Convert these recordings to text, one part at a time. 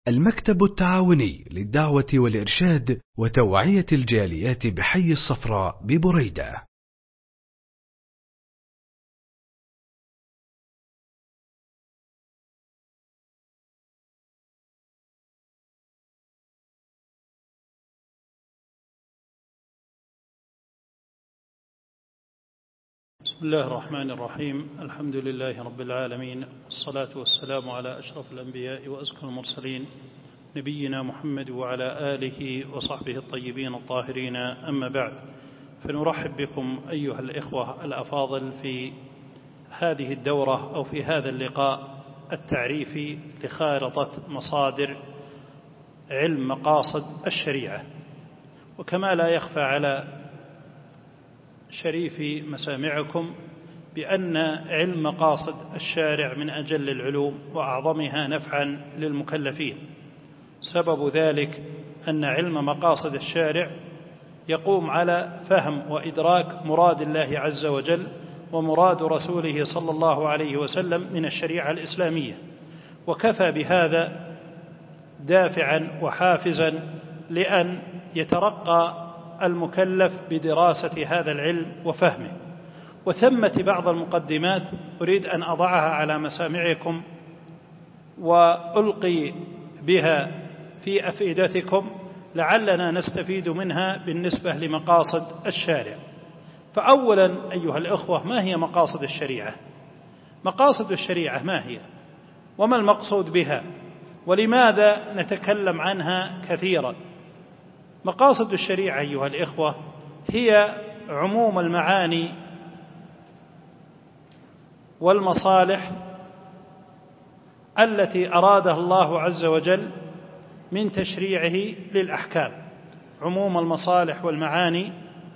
المكتب التعاوني للدعوة والإرشاد وتوعية الجاليات بحي الصفراء ببريدة. بسم الله الرحمن الرحيم. الحمد لله رب العالمين، والصلاة والسلام على أشرف الأنبياء وأزكى المرسلين نبينا محمد وعلى آله وصحبه الطيبين الطاهرين، أما بعد، فنرحب بكم أيها الإخوة الأفاضل في هذه الدورة أو في هذا اللقاء التعريفي لخارطة مصادر علم مقاصد الشريعة. وكما لا يخفى على شريف مسامعكم بأن علم مقاصد الشارع من أجل العلوم وأعظمها نفعا للمكلفين. سبب ذلك أن علم مقاصد الشارع يقوم على فهم وإدراك مراد الله عز وجل ومراد رسوله صلى الله عليه وسلم من الشريعة الإسلامية، وكفى بهذا دافعا وحافزا لأن يترقى المكلف بدراسة هذا العلم وفهمه. وثمة بعض المقدمات أريد أن أضعها على مسامعكم وألقي بها في أفئدتكم لعلنا نستفيد منها بالنسبة لمقاصد الشارع. فأولا أيها الإخوة، ما هي مقاصد الشريعة؟ مقاصد الشريعة ما هي؟ وما المقصود بها؟ ولماذا نتكلم عنها كثيرا؟ مقاصد الشريعة أيها الإخوة هي عموم المعاني والمصالح التي أرادها الله عز وجل من تشريعه للأحكام، عموم المصالح والمعاني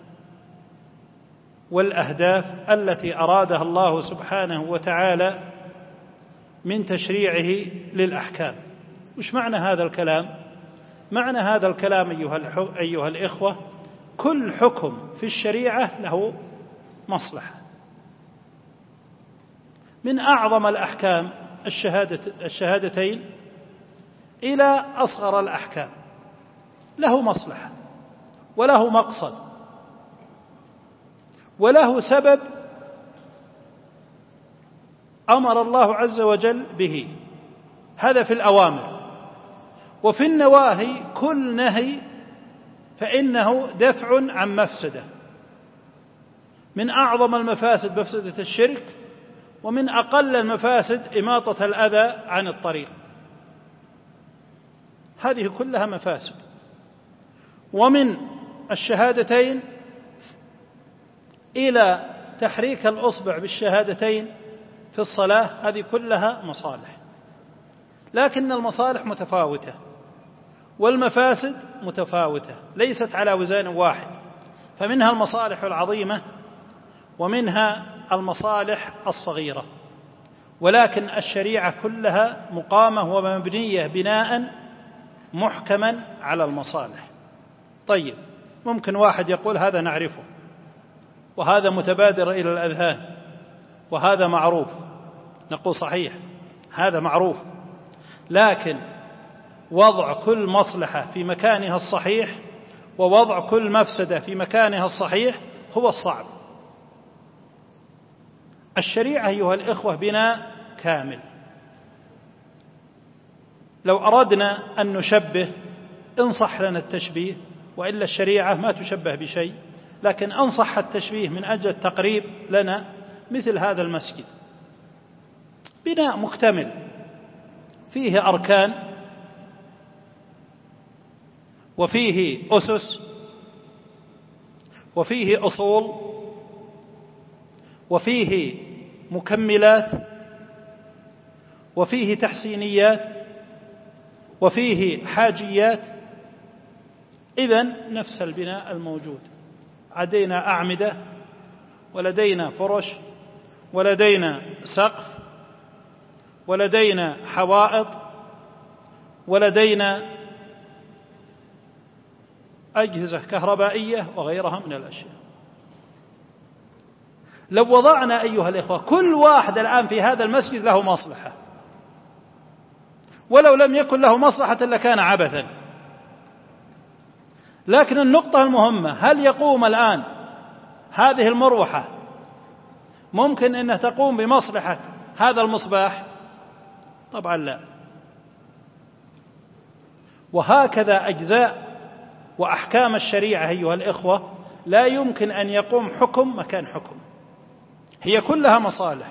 والأهداف التي أرادها الله سبحانه وتعالى من تشريعه للأحكام. وش معنى هذا الكلام؟ معنى هذا الكلام أيها الإخوة، كل حكم في الشريعة له مصلحة، من أعظم الأحكام الشهادتين إلى أصغر الأحكام له مصلحة وله مقصد وله سبب أمر الله عز وجل به. هذا في الأوامر. وفي النواهي كل نهي فإنه دفع عن مفسدة، من أعظم المفاسد مفسدة الشرك، ومن أقل المفاسد إماطة الأذى عن الطريق. هذه كلها مفاسد. ومن الشهادتين إلى تحريك الأصبع بالشهادتين في الصلاة، هذه كلها مصالح، لكن المصالح متفاوتة والمفاسد متفاوتة، ليست على وزن واحد. فمنها المصالح العظيمة ومنها المصالح الصغيرة، ولكن الشريعة كلها مقامة ومبنية بناء محكما على المصالح. طيب، ممكن واحد يقول هذا نعرفه وهذا متبادر إلى الأذهان وهذا معروف. نقول صحيح، هذا معروف، لكن وضع كل مصلحة في مكانها الصحيح ووضع كل مفسدة في مكانها الصحيح هو الصعب. الشريعة أيها الإخوة بناء كامل. لو أردنا أن نشبه إن صح لنا التشبيه، وإلا الشريعة ما تشبه بشيء، لكن إن صح التشبيه من أجل التقريب لنا مثل هذا المسجد، بناء مكتمل فيه أركان وفيه أسس وفيه أصول وفيه مكملات وفيه تحسينيات وفيه حاجيات. إذن نفس البناء الموجود، لدينا أعمدة ولدينا فرش ولدينا سقف ولدينا حوائط ولدينا أجهزة كهربائية وغيرها من الأشياء. لو وضعنا أيها الإخوة كل واحد الآن في هذا المسجد له مصلحة، ولو لم يكن له مصلحة لكان عبثا. لكن النقطة المهمة، هل يقوم الآن هذه المروحة ممكن أنها تقوم بمصلحة هذا المصباح؟ طبعا لا. وهكذا أجزاء وأحكام الشريعة أيها الإخوة لا يمكن أن يقوم حكم مكان حكم، هي كلها مصالح.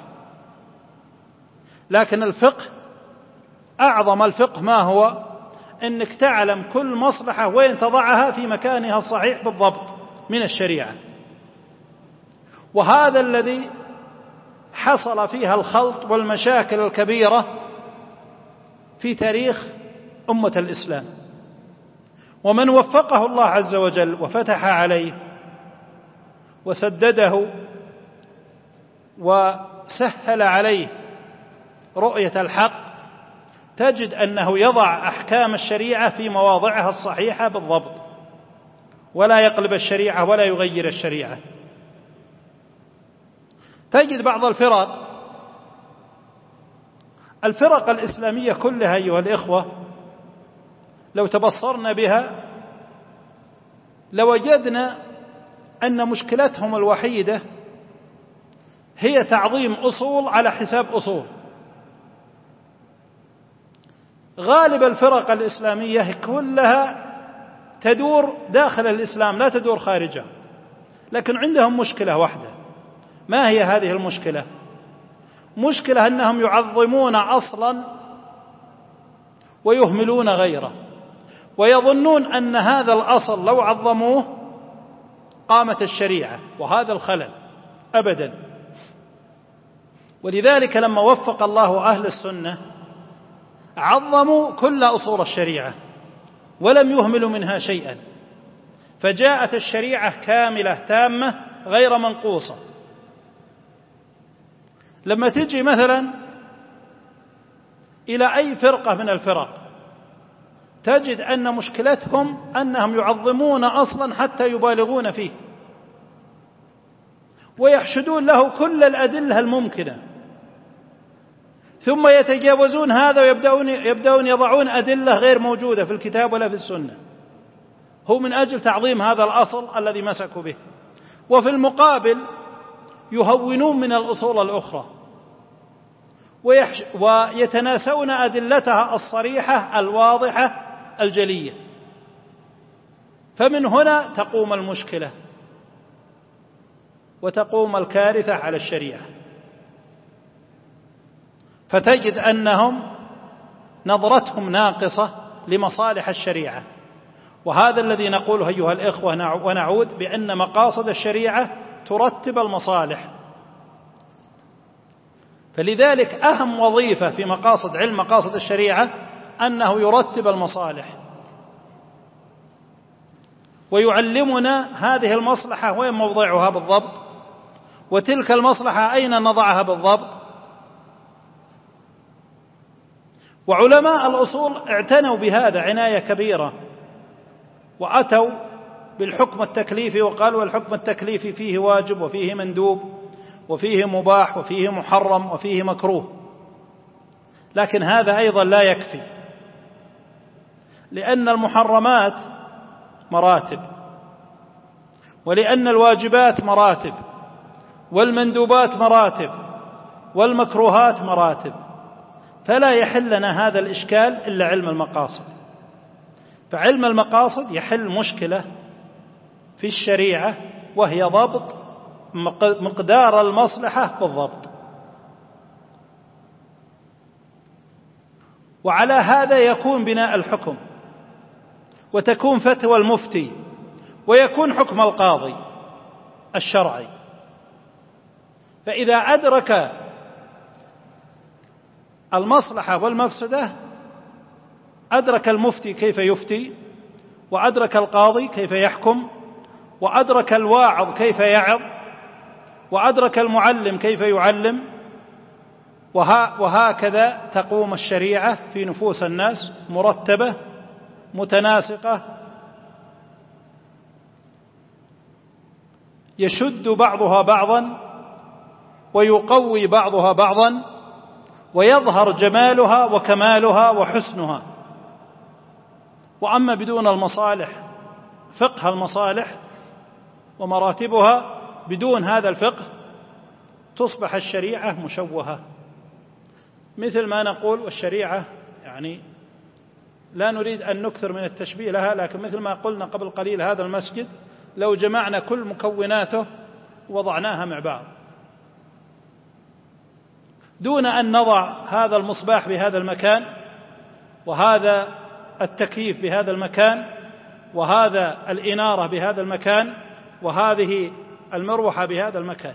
لكن الفقه، أعظم الفقه ما هو؟ أنك تعلم كل مصلحة وين تضعها في مكانها الصحيح بالضبط من الشريعة. وهذا الذي حصل فيها الخلط والمشاكل الكبيرة في تاريخ أمة الإسلام. ومن وفقه الله عز وجل وفتح عليه وسدده وسهل عليه رؤية الحق، تجد أنه يضع أحكام الشريعة في مواضعها الصحيحة بالضبط، ولا يقلب الشريعة ولا يغير الشريعة. تجد بعض الفرق الإسلامية كلها أيها الإخوة لو تبصرنا بها لوجدنا أن مشكلتهم الوحيدة هي تعظيم أصول على حساب أصول. غالب الفرق الإسلامية كلها تدور داخل الإسلام لا تدور خارجه، لكن عندهم مشكلة واحدة. ما هي هذه المشكلة؟ مشكلة أنهم يعظمون أصلا ويهملون غيره، ويظنون أن هذا الأصل لو عظموه قامت الشريعة، وهذا الخلل أبدا. ولذلك لما وفق الله أهل السنة عظموا كل أصول الشريعة ولم يهملوا منها شيئا، فجاءت الشريعة كاملة تامة غير منقوصة. لما تجي مثلا إلى أي فرقة من الفرق تجد أن مشكلتهم أنهم يعظمون أصلا حتى يبالغون فيه، ويحشدون له كل الأدلة الممكنة، ثم يتجاوزون هذا ويبدأون يضعون أدلة غير موجودة في الكتاب ولا في السنة، هو من أجل تعظيم هذا الأصل الذي مسكوا به. وفي المقابل يهونون من الأصول الأخرى ويتناسون أدلتها الصريحة الواضحة الجلية. فمن هنا تقوم المشكلة وتقوم الكارثة على الشريعة. فتجد أنهم نظرتهم ناقصة لمصالح الشريعة، وهذا الذي نقوله أيها الإخوة ونعود بأن مقاصد الشريعة ترتب المصالح. فلذلك أهم وظيفة في علم مقاصد الشريعة أنه يرتب المصالح ويعلمنا هذه المصلحة وين موضعها بالضبط، وتلك المصلحة أين نضعها بالضبط. وعلماء الأصول اعتنوا بهذا عناية كبيرة، وأتوا بالحكم التكليفي وقالوا الحكم التكليفي فيه واجب وفيه مندوب وفيه مباح وفيه محرم وفيه مكروه. لكن هذا أيضا لا يكفي، لأن المحرمات مراتب، ولأن الواجبات مراتب، والمندوبات مراتب، والمكروهات مراتب. فلا يحل لنا هذا الإشكال إلا علم المقاصد. فعلم المقاصد يحل مشكلة في الشريعة، وهي ضبط مقدار المصلحة بالضبط. وعلى هذا يكون بناء الحكم، وتكون فتوى المفتي، ويكون حكم القاضي الشرعي. فإذا أدرك المصلحة والمفسدة أدرك المفتي كيف يفتي، وأدرك القاضي كيف يحكم، وأدرك الواعظ كيف يعظ، وأدرك المعلم كيف يعلم. وهكذا تقوم الشريعة في نفوس الناس مرتبة متناسقة، يشد بعضها بعضا ويقوي بعضها بعضا، ويظهر جمالها وكمالها وحسنها. وأما بدون المصالح، فقه المصالح ومراتبها، بدون هذا الفقه تصبح الشريعة مشوهة. مثل ما نقول، والشريعة يعني لا نريد أن نكثر من التشبيه لها، لكن مثل ما قلنا قبل قليل، هذا المسجد لو جمعنا كل مكوناته وضعناها مع بعض دون أن نضع هذا المصباح بهذا المكان، وهذا التكييف بهذا المكان، وهذا الإنارة بهذا المكان، وهذه المروحة بهذا المكان،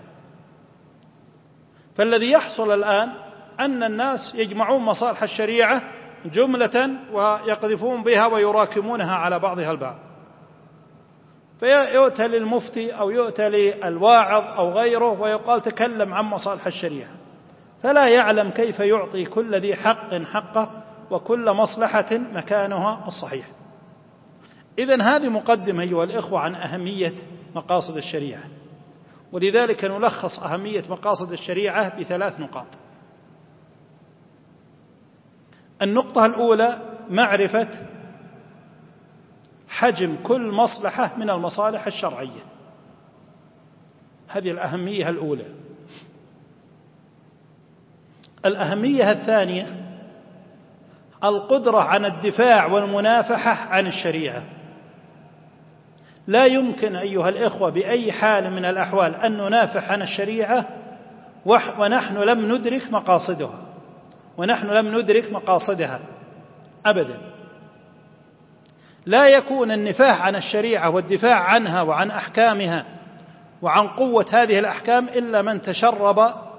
فالذي يحصل الآن أن الناس يجمعون مصالح الشريعة جملة ويقذفون بها ويراكمونها على بعضها البعض، فيؤتى للمفتي أو يؤتى للواعظ أو غيره ويقال تكلم عن مصالح الشريعة، فلا يعلم كيف يعطي كل ذي حق حقه وكل مصلحة مكانها الصحيح. إذن هذه مقدمة أيها الإخوة عن أهمية مقاصد الشريعة، ولذلك نلخص أهمية مقاصد الشريعة بثلاث نقاط. النقطة الأولى معرفة حجم كل مصلحة من المصالح الشرعية، هذه الأهمية الأولى. الأهمية الثانية القدرة عن الدفاع والمنافحة عن الشريعة. لا يمكن أيها الإخوة بأي حال من الأحوال أن ننافح عن الشريعة ونحن لم ندرك مقاصدها أبدا. لا يكون النفاح عن الشريعة والدفاع عنها وعن أحكامها وعن قوة هذه الأحكام إلا من تشرب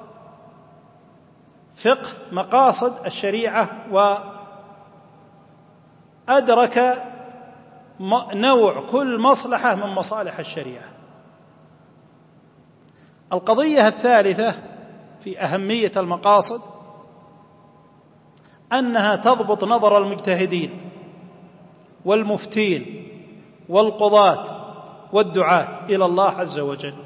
فقه مقاصد الشريعة وأدرك نوع كل مصلحة من مصالح الشريعة. القضية الثالثة في أهمية المقاصد أنها تضبط نظر المجتهدين والمفتين والقضاة والدعاة إلى الله عز وجل،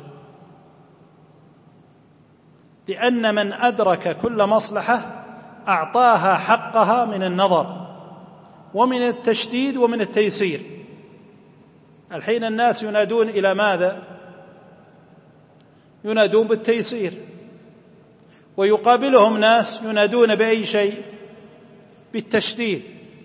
لأن من أدرك كل مصلحة أعطاها حقها من النظر ومن التشديد ومن التيسير. الحين الناس ينادون إلى ماذا؟ ينادون بالتيسير، ويقابلهم ناس ينادون بأي شيء؟ بالتشديد.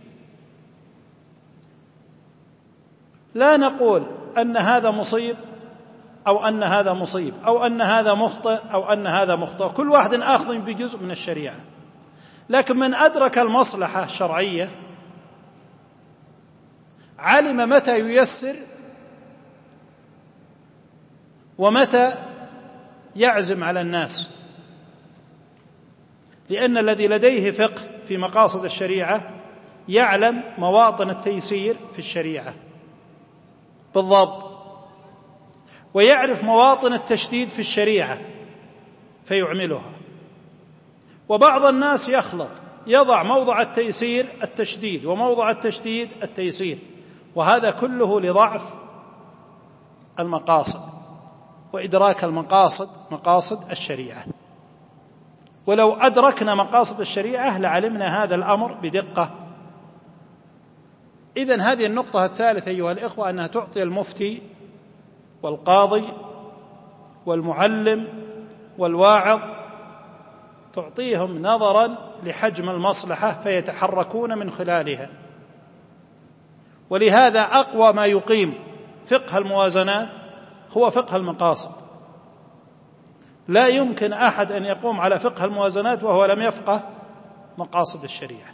لا نقول أن هذا مصيب أو أن هذا مصيب أو أن هذا مخطئ أو أن هذا مخطئ، كل واحد آخذ بجزء من الشريعة، لكن من أدرك المصلحة الشرعية علم متى ييسر ومتى يعزم على الناس، لأن الذي لديه فقه في مقاصد الشريعة يعلم مواطن التيسير في الشريعة بالضبط، ويعرف مواطن التشديد في الشريعة فيعملها. وبعض الناس يخلط، يضع موضع التيسير التشديد وموضع التشديد التيسير، وهذا كله لضعف المقاصد وإدراك المقاصد، مقاصد الشريعة. ولو أدركنا مقاصد الشريعة لعلمنا هذا الأمر بدقة. إذن هذه النقطة الثالثة أيها الإخوة، أنها تعطي المفتي والقاضي والمعلم والواعظ، تعطيهم نظرا لحجم المصلحة فيتحركون من خلالها. ولهذا أقوى ما يقيم فقه الموازنات هو فقه المقاصد. لا يمكن أحد أن يقوم على فقه الموازنات وهو لم يفقه مقاصد الشريعة.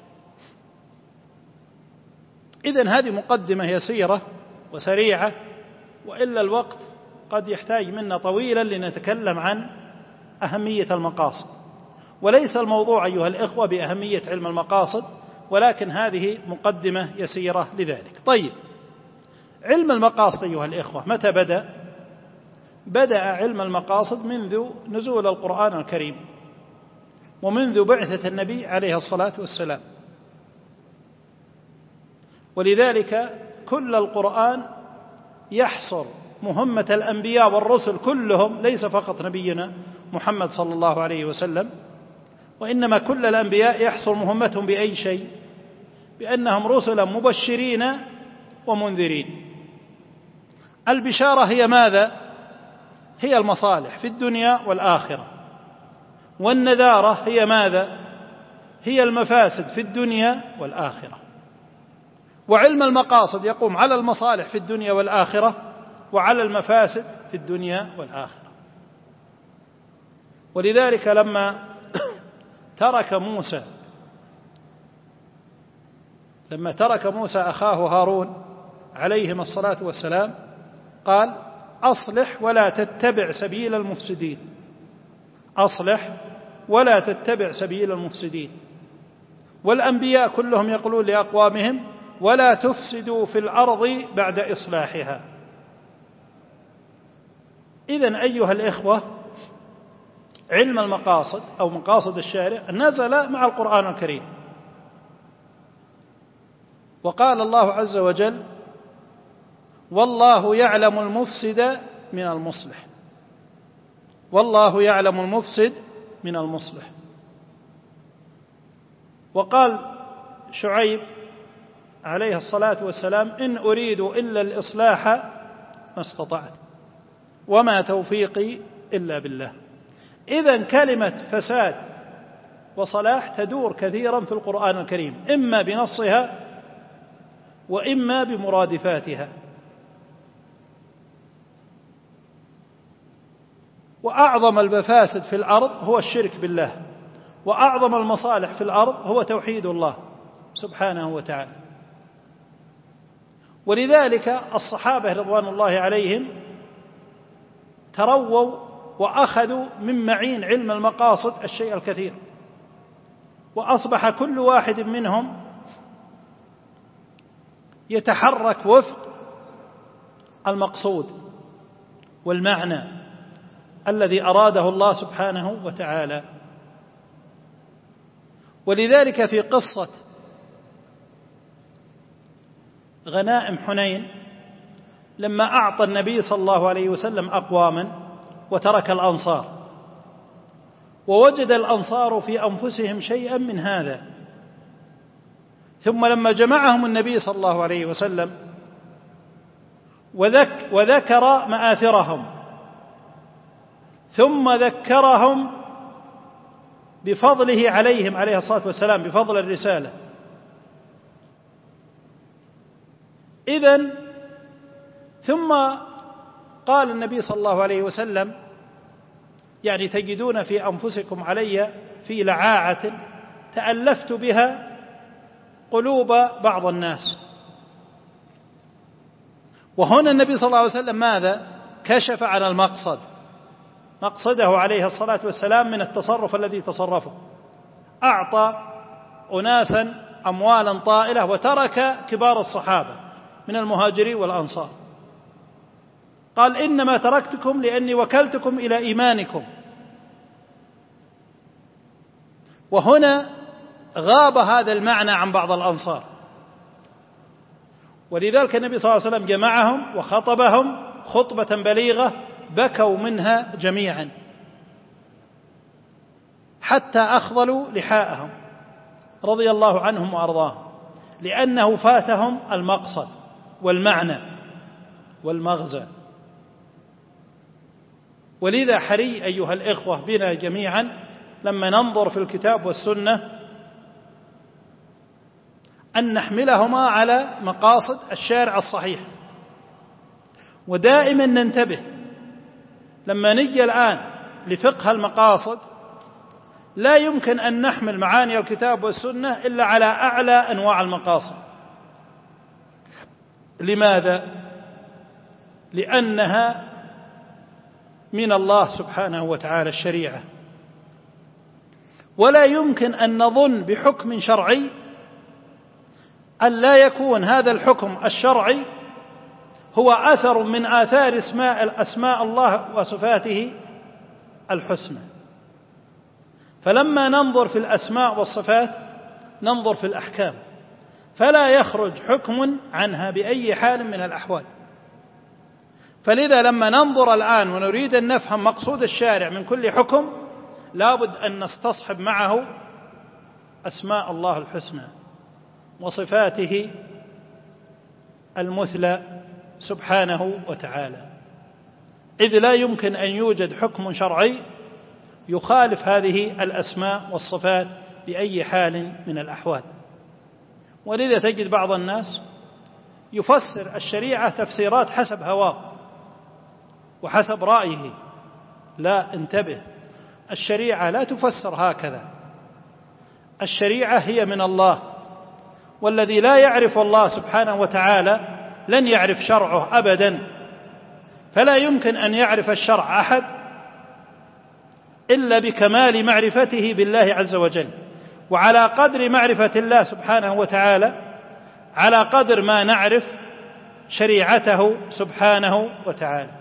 إذن هذه مقدمة يسيرة وسريعة، وإلا الوقت قد يحتاج منا طويلا لنتكلم عن أهمية المقاصد. وليس الموضوع أيها الإخوة بأهمية علم المقاصد، ولكن هذه مقدمة يسيرة لذلك. طيب، علم المقاصد أيها الإخوة متى بدأ؟ بدأ علم المقاصد منذ نزول القرآن الكريم ومنذ بعثة النبي عليه الصلاة والسلام. ولذلك كل القرآن يحصر مهمة الأنبياء والرسل كلهم، ليس فقط نبينا محمد صلى الله عليه وسلم، وإنما كل الأنبياء يحصل مهمتهم بأي شيء؟ بأنهم رسلا مبشرين ومنذرين. البشارة هي ماذا؟ هي المصالح في الدنيا والآخرة، والنذارة هي ماذا؟ هي المفاسد في الدنيا والآخرة. وعلم المقاصد يقوم على المصالح في الدنيا والآخرة وعلى المفاسد في الدنيا والآخرة. ولذلك لما ترك موسى أخاه هارون عليهما الصلاة والسلام قال: أصلح ولا تتبع سبيل المفسدين. أصلح ولا تتبع سبيل المفسدين. والأنبياء كلهم يقولون لأقوامهم: ولا تفسدوا في الأرض بعد إصلاحها. إذن أيها الإخوة، علم المقاصد أو مقاصد الشارع نزل مع القرآن الكريم. وقال الله عز وجل: والله يعلم المفسد من المصلح. والله يعلم المفسد من المصلح. وقال شعيب عليه الصلاة والسلام: إن أريد إلا الإصلاح ما استطعت وما توفيقي إلا بالله. إذن كلمة فساد وصلاح تدور كثيرا في القرآن الكريم، إما بنصها وإما بمرادفاتها. وأعظم المفاسد في الأرض هو الشرك بالله، وأعظم المصالح في الأرض هو توحيد الله سبحانه وتعالى. ولذلك الصحابة رضوان الله عليهم ترووا وأخذوا من معين علم المقاصد الشيء الكثير، وأصبح كل واحد منهم يتحرك وفق المقصود والمعنى الذي أراده الله سبحانه وتعالى. ولذلك في قصة غنائم حنين، لما أعطى النبي صلى الله عليه وسلم أقواما وترك الأنصار، ووجد الأنصار في أنفسهم شيئا من هذا، ثم لما جمعهم النبي صلى الله عليه وسلم وذكر مآثرهم، ثم ذكرهم بفضله عليهم عليه الصلاة والسلام، بفضل الرسالة. ثم قال النبي صلى الله عليه وسلم: يعني تجدون في أنفسكم علي في لعاعة تألفت بها قلوب بعض الناس. وهنا النبي صلى الله عليه وسلم ماذا؟ كشف عن المقصد، مقصده عليه الصلاة والسلام من التصرف الذي تصرفه. أعطى أناسا أموالا طائلة وترك كبار الصحابة من المهاجرين والأنصار. قال: إنما تركتكم لأني وكلتكم إلى إيمانكم. وهنا غاب هذا المعنى عن بعض الأنصار، ولذلك النبي صلى الله عليه وسلم جمعهم وخطبهم خطبة بليغة بكوا منها جميعا حتى أخضلوا لحاءهم رضي الله عنهم وأرضاهم، لأنه فاتهم المقصد والمعنى والمغزى. ولذا حري أيها الإخوة بنا جميعا لما ننظر في الكتاب والسنة أن نحملهما على مقاصد الشارع الصحيح. ودائما ننتبه لما نجي الآن لفقه المقاصد، لا يمكن أن نحمل معاني الكتاب والسنة إلا على أعلى أنواع المقاصد. لماذا؟ لأنها من الله سبحانه وتعالى الشريعة، ولا يمكن أن نظن بحكم شرعي أن لا يكون هذا الحكم الشرعي هو أثر من آثار أسماء الله وصفاته الحسنى. فلما ننظر في الأسماء والصفات ننظر في الأحكام، فلا يخرج حكم عنها بأي حال من الأحوال. فلذا لما ننظر الآن ونريد أن نفهم مقصود الشارع من كل حكم، لابد أن نستصحب معه أسماء الله الحسنى وصفاته المثلى سبحانه وتعالى، إذ لا يمكن أن يوجد حكم شرعي يخالف هذه الأسماء والصفات بأي حال من الأحوال. ولذا تجد بعض الناس يفسر الشريعة تفسيرات حسب هواه وحسب رأيه. لا، انتبه، الشريعة لا تفسر هكذا. الشريعة هي من الله، والذي لا يعرف الله سبحانه وتعالى لن يعرف شرعه أبدا، فلا يمكن أن يعرف الشرع أحد إلا بكمال معرفته بالله عز وجل. وعلى قدر معرفة الله سبحانه وتعالى على قدر ما نعرف شريعته سبحانه وتعالى.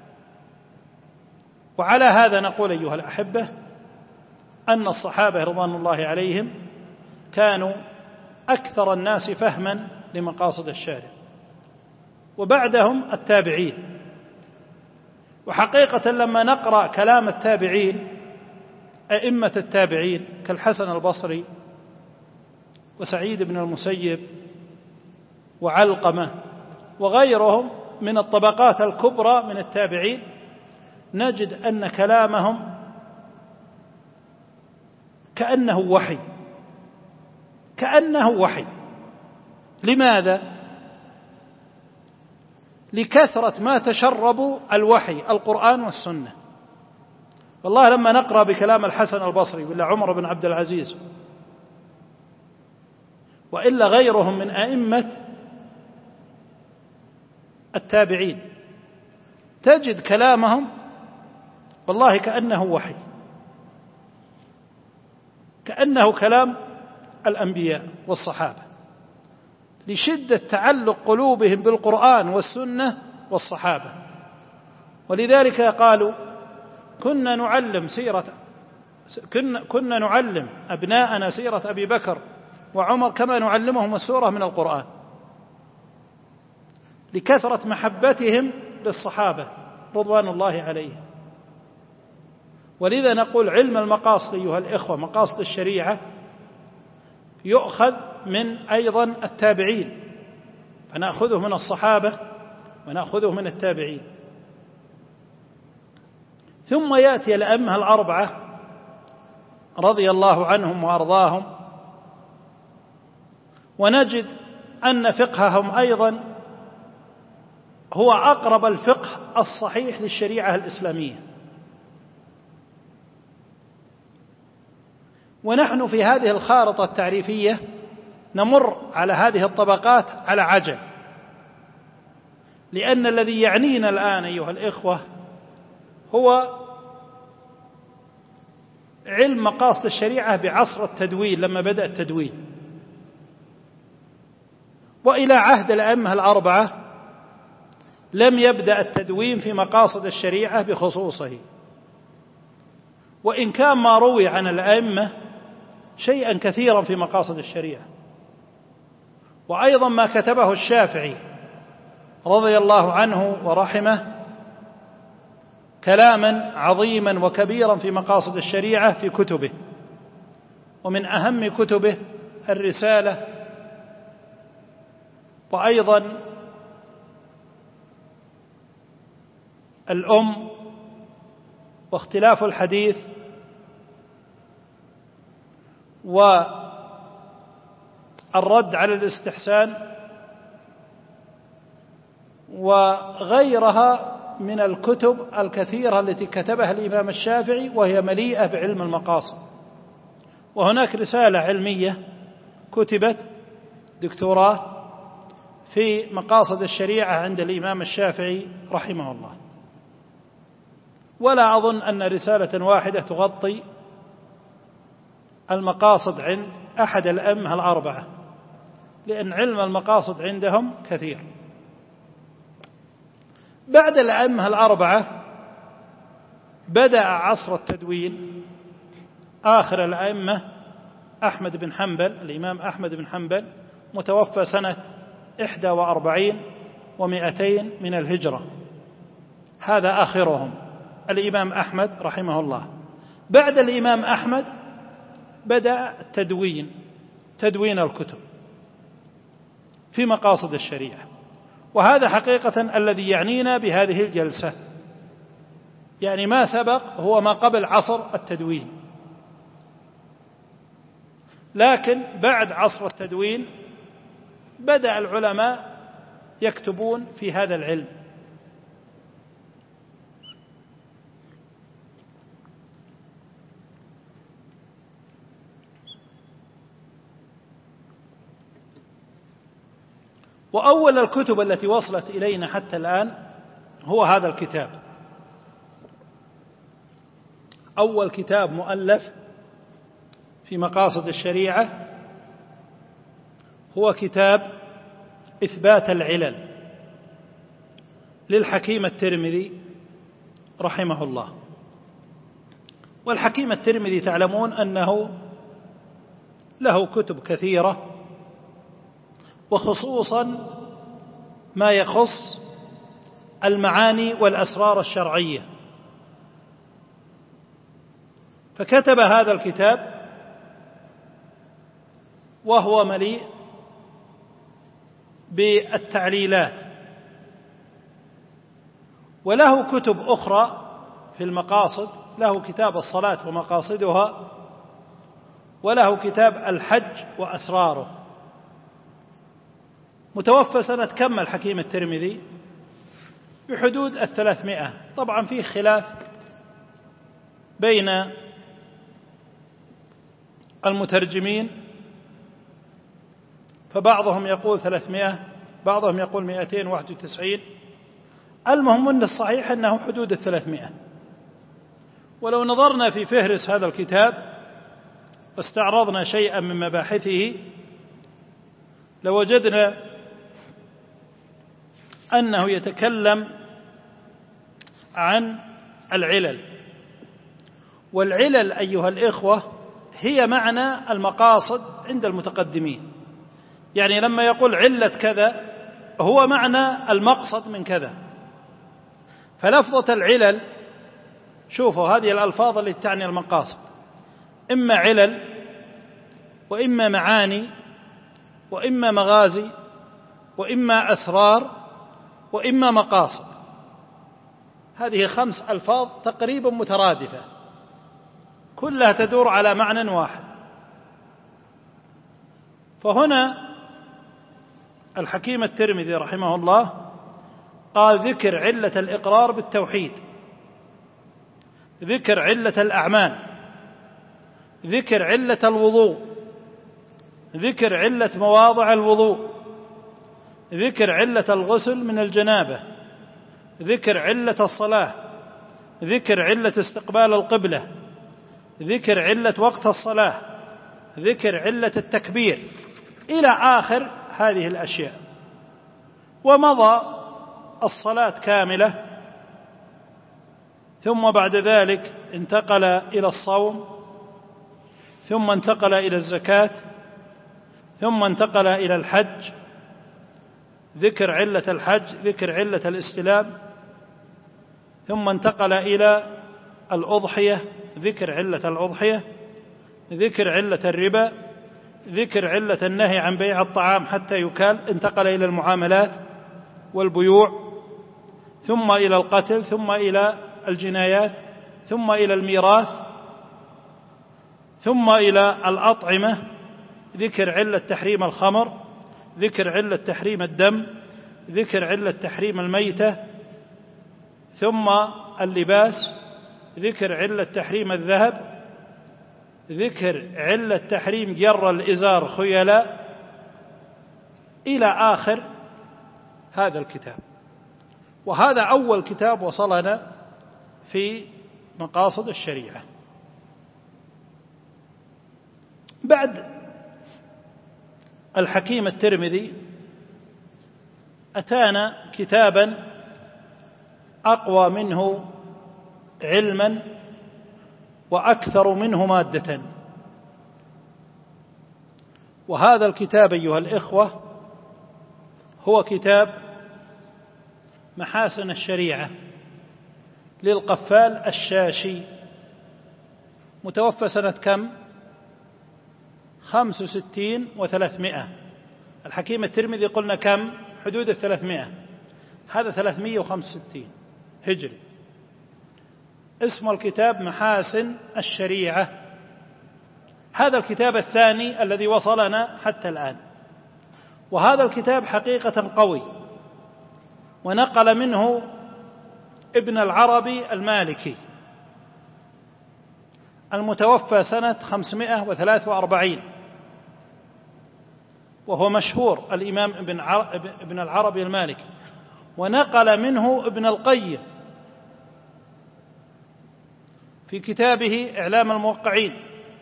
وعلى هذا نقول أيها الأحبة أن الصحابة رضوان الله عليهم كانوا أكثر الناس فهما لمقاصد الشارع، وبعدهم التابعين. وحقيقة لما نقرأ كلام التابعين، أئمة التابعين كالحسن البصري وسعيد بن المسيب وعلقمة وغيرهم من الطبقات الكبرى من التابعين، نجد أن كلامهم كأنه وحي، كأنه وحي. لماذا؟ لكثرة ما تشربوا الوحي، القرآن والسنة. والله لما نقرأ بكلام الحسن البصري ولا عمر بن عبد العزيز وإلا غيرهم من أئمة التابعين، تجد كلامهم والله كأنه وحي، كأنه كلام الأنبياء والصحابة، لشدة تعلق قلوبهم بالقرآن والسنة والصحابة. ولذلك قالوا كنا نعلم أبناءنا سيرة أبي بكر وعمر كما نعلمهم السورة من القرآن، لكثرة محبتهم للصحابة رضوان الله عليهم. ولذا نقول علم المقاصد أيها الإخوة، مقاصد الشريعة، يؤخذ من أيضا التابعين، فنأخذه من الصحابة ونأخذه من التابعين. ثم يأتي الأئمة الأربعة رضي الله عنهم وأرضاهم، ونجد أن فقههم أيضا هو أقرب الفقه الصحيح للشريعة الإسلامية. ونحن في هذه الخارطة التعريفية نمر على هذه الطبقات على عجل، لأن الذي يعنينا الآن أيها الإخوة هو علم مقاصد الشريعة بعصر التدوين، لما بدأ التدوين. وإلى عهد الأئمة الأربعة لم يبدأ التدوين في مقاصد الشريعة بخصوصه، وإن كان ما روي عن الأئمة شيئا كثيرا في مقاصد الشريعة. وأيضا ما كتبه الشافعي رضي الله عنه ورحمه كلاما عظيما وكبيرا في مقاصد الشريعة في كتبه، ومن أهم كتبه الرسالة، وأيضا الأم، واختلاف الحديث، والرد على الاستحسان، وغيرها من الكتب الكثيرة التي كتبها الإمام الشافعي، وهي مليئة بعلم المقاصد. وهناك رسالة علمية كتبت دكتوراه في مقاصد الشريعة عند الإمام الشافعي رحمه الله. ولا أظن أن رسالة واحدة تغطي المقاصد عند أحد الأئمة الأربعة، لأن علم المقاصد عندهم كثير. بعد الأئمة الأربعة بدأ عصر التدوين آخر الأئمة أحمد بن حنبل، الإمام أحمد بن حنبل، متوفى سنة 41 و200 من الهجرة، هذا آخرهم الإمام أحمد رحمه الله. بعد الإمام أحمد بدأ تدوين الكتب في مقاصد الشريعة، وهذا حقيقة الذي يعنينا بهذه الجلسة، يعني ما سبق هو ما قبل عصر التدوين، لكن بعد عصر التدوين بدأ العلماء يكتبون في هذا العلم. وأول الكتب التي وصلت إلينا حتى الآن هو هذا الكتاب. أول كتاب مؤلف في مقاصد الشريعة هو كتاب إثبات العلل للحكيم الترمذي رحمه الله. والحكيم الترمذي تعلمون أنه له كتب كثيرة، وخصوصا ما يخص المعاني والأسرار الشرعية، فكتب هذا الكتاب وهو مليء بالتعليلات. وله كتب أخرى في المقاصد، له كتاب الصلاة ومقاصدها، وله كتاب الحج وأسراره. متوفى سنة كم الحكيم الترمذي؟ بحدود 300. طبعا فيه خلاف بين المترجمين، فبعضهم يقول 300، بعضهم يقول 291. المهم أن الصحيح أنه حدود 300. ولو نظرنا في فهرس هذا الكتاب واستعرضنا شيئا من مباحثه لوجدنا أنه يتكلم عن العلل. والعلل أيها الإخوة هي معنى المقاصد عند المتقدمين، يعني لما يقول علة كذا هو معنى المقصد من كذا. فلفظة العلل، شوفوا هذه الألفاظ التي تعني المقاصد، إما علل وإما معاني وإما مغازي وإما أسرار وإما مقاصد. هذه 5 ألفاظ تقريبا مترادفة، كلها تدور على معنى واحد. فهنا الحكيم الترمذي رحمه الله قال: ذكر علة الإقرار بالتوحيد، ذكر علة الأعمال، ذكر علة الوضوء، ذكر علة مواضع الوضوء، ذكر علة الغسل من الجنابة، ذكر علة الصلاة، ذكر علة استقبال القبلة، ذكر علة وقت الصلاة، ذكر علة التكبير، إلى آخر هذه الأشياء. ومضى الصلاة كاملة، ثم بعد ذلك انتقل إلى الصوم، ثم انتقل إلى الزكاة، ثم انتقل إلى الحج، ذكر علة الحج، ذكر علة الاستلام، ثم انتقل إلى الأضحية، ذكر علة الأضحية، ذكر علة الربا، ذكر علة النهي عن بيع الطعام حتى يكال، انتقل إلى المعاملات والبيوع، ثم إلى القتل، ثم إلى الجنايات، ثم إلى الميراث، ثم إلى الأطعمة، ذكر علة تحريم الخمر، ذكر علة تحريم الدم، ذكر علة تحريم الميتة، ثم اللباس، ذكر علة تحريم الذهب، ذكر علة تحريم جر الإزار خيلاء، إلى آخر هذا الكتاب. وهذا أول كتاب وصلنا في مقاصد الشريعة. بعد الحكيم الترمذي أتانا كتابا أقوى منه علما وأكثر منه مادة، وهذا الكتاب أيها الإخوة هو كتاب محاسن الشريعة للقفال الشاشي متوفى سنة كم؟ 65 و300. الحكيم الترمذي قلنا كم؟ حدود 300. هذا 365 هجري. اسم الكتاب محاسن الشريعة. هذا الكتاب الثاني الذي وصلنا حتى الآن، وهذا الكتاب حقيقة قوي، ونقل منه ابن العربي المالكي المتوفى سنة 543، وهو مشهور الإمام ابن العربي المالكي. ونقل منه ابن القيم في كتابه إعلام الموقعين.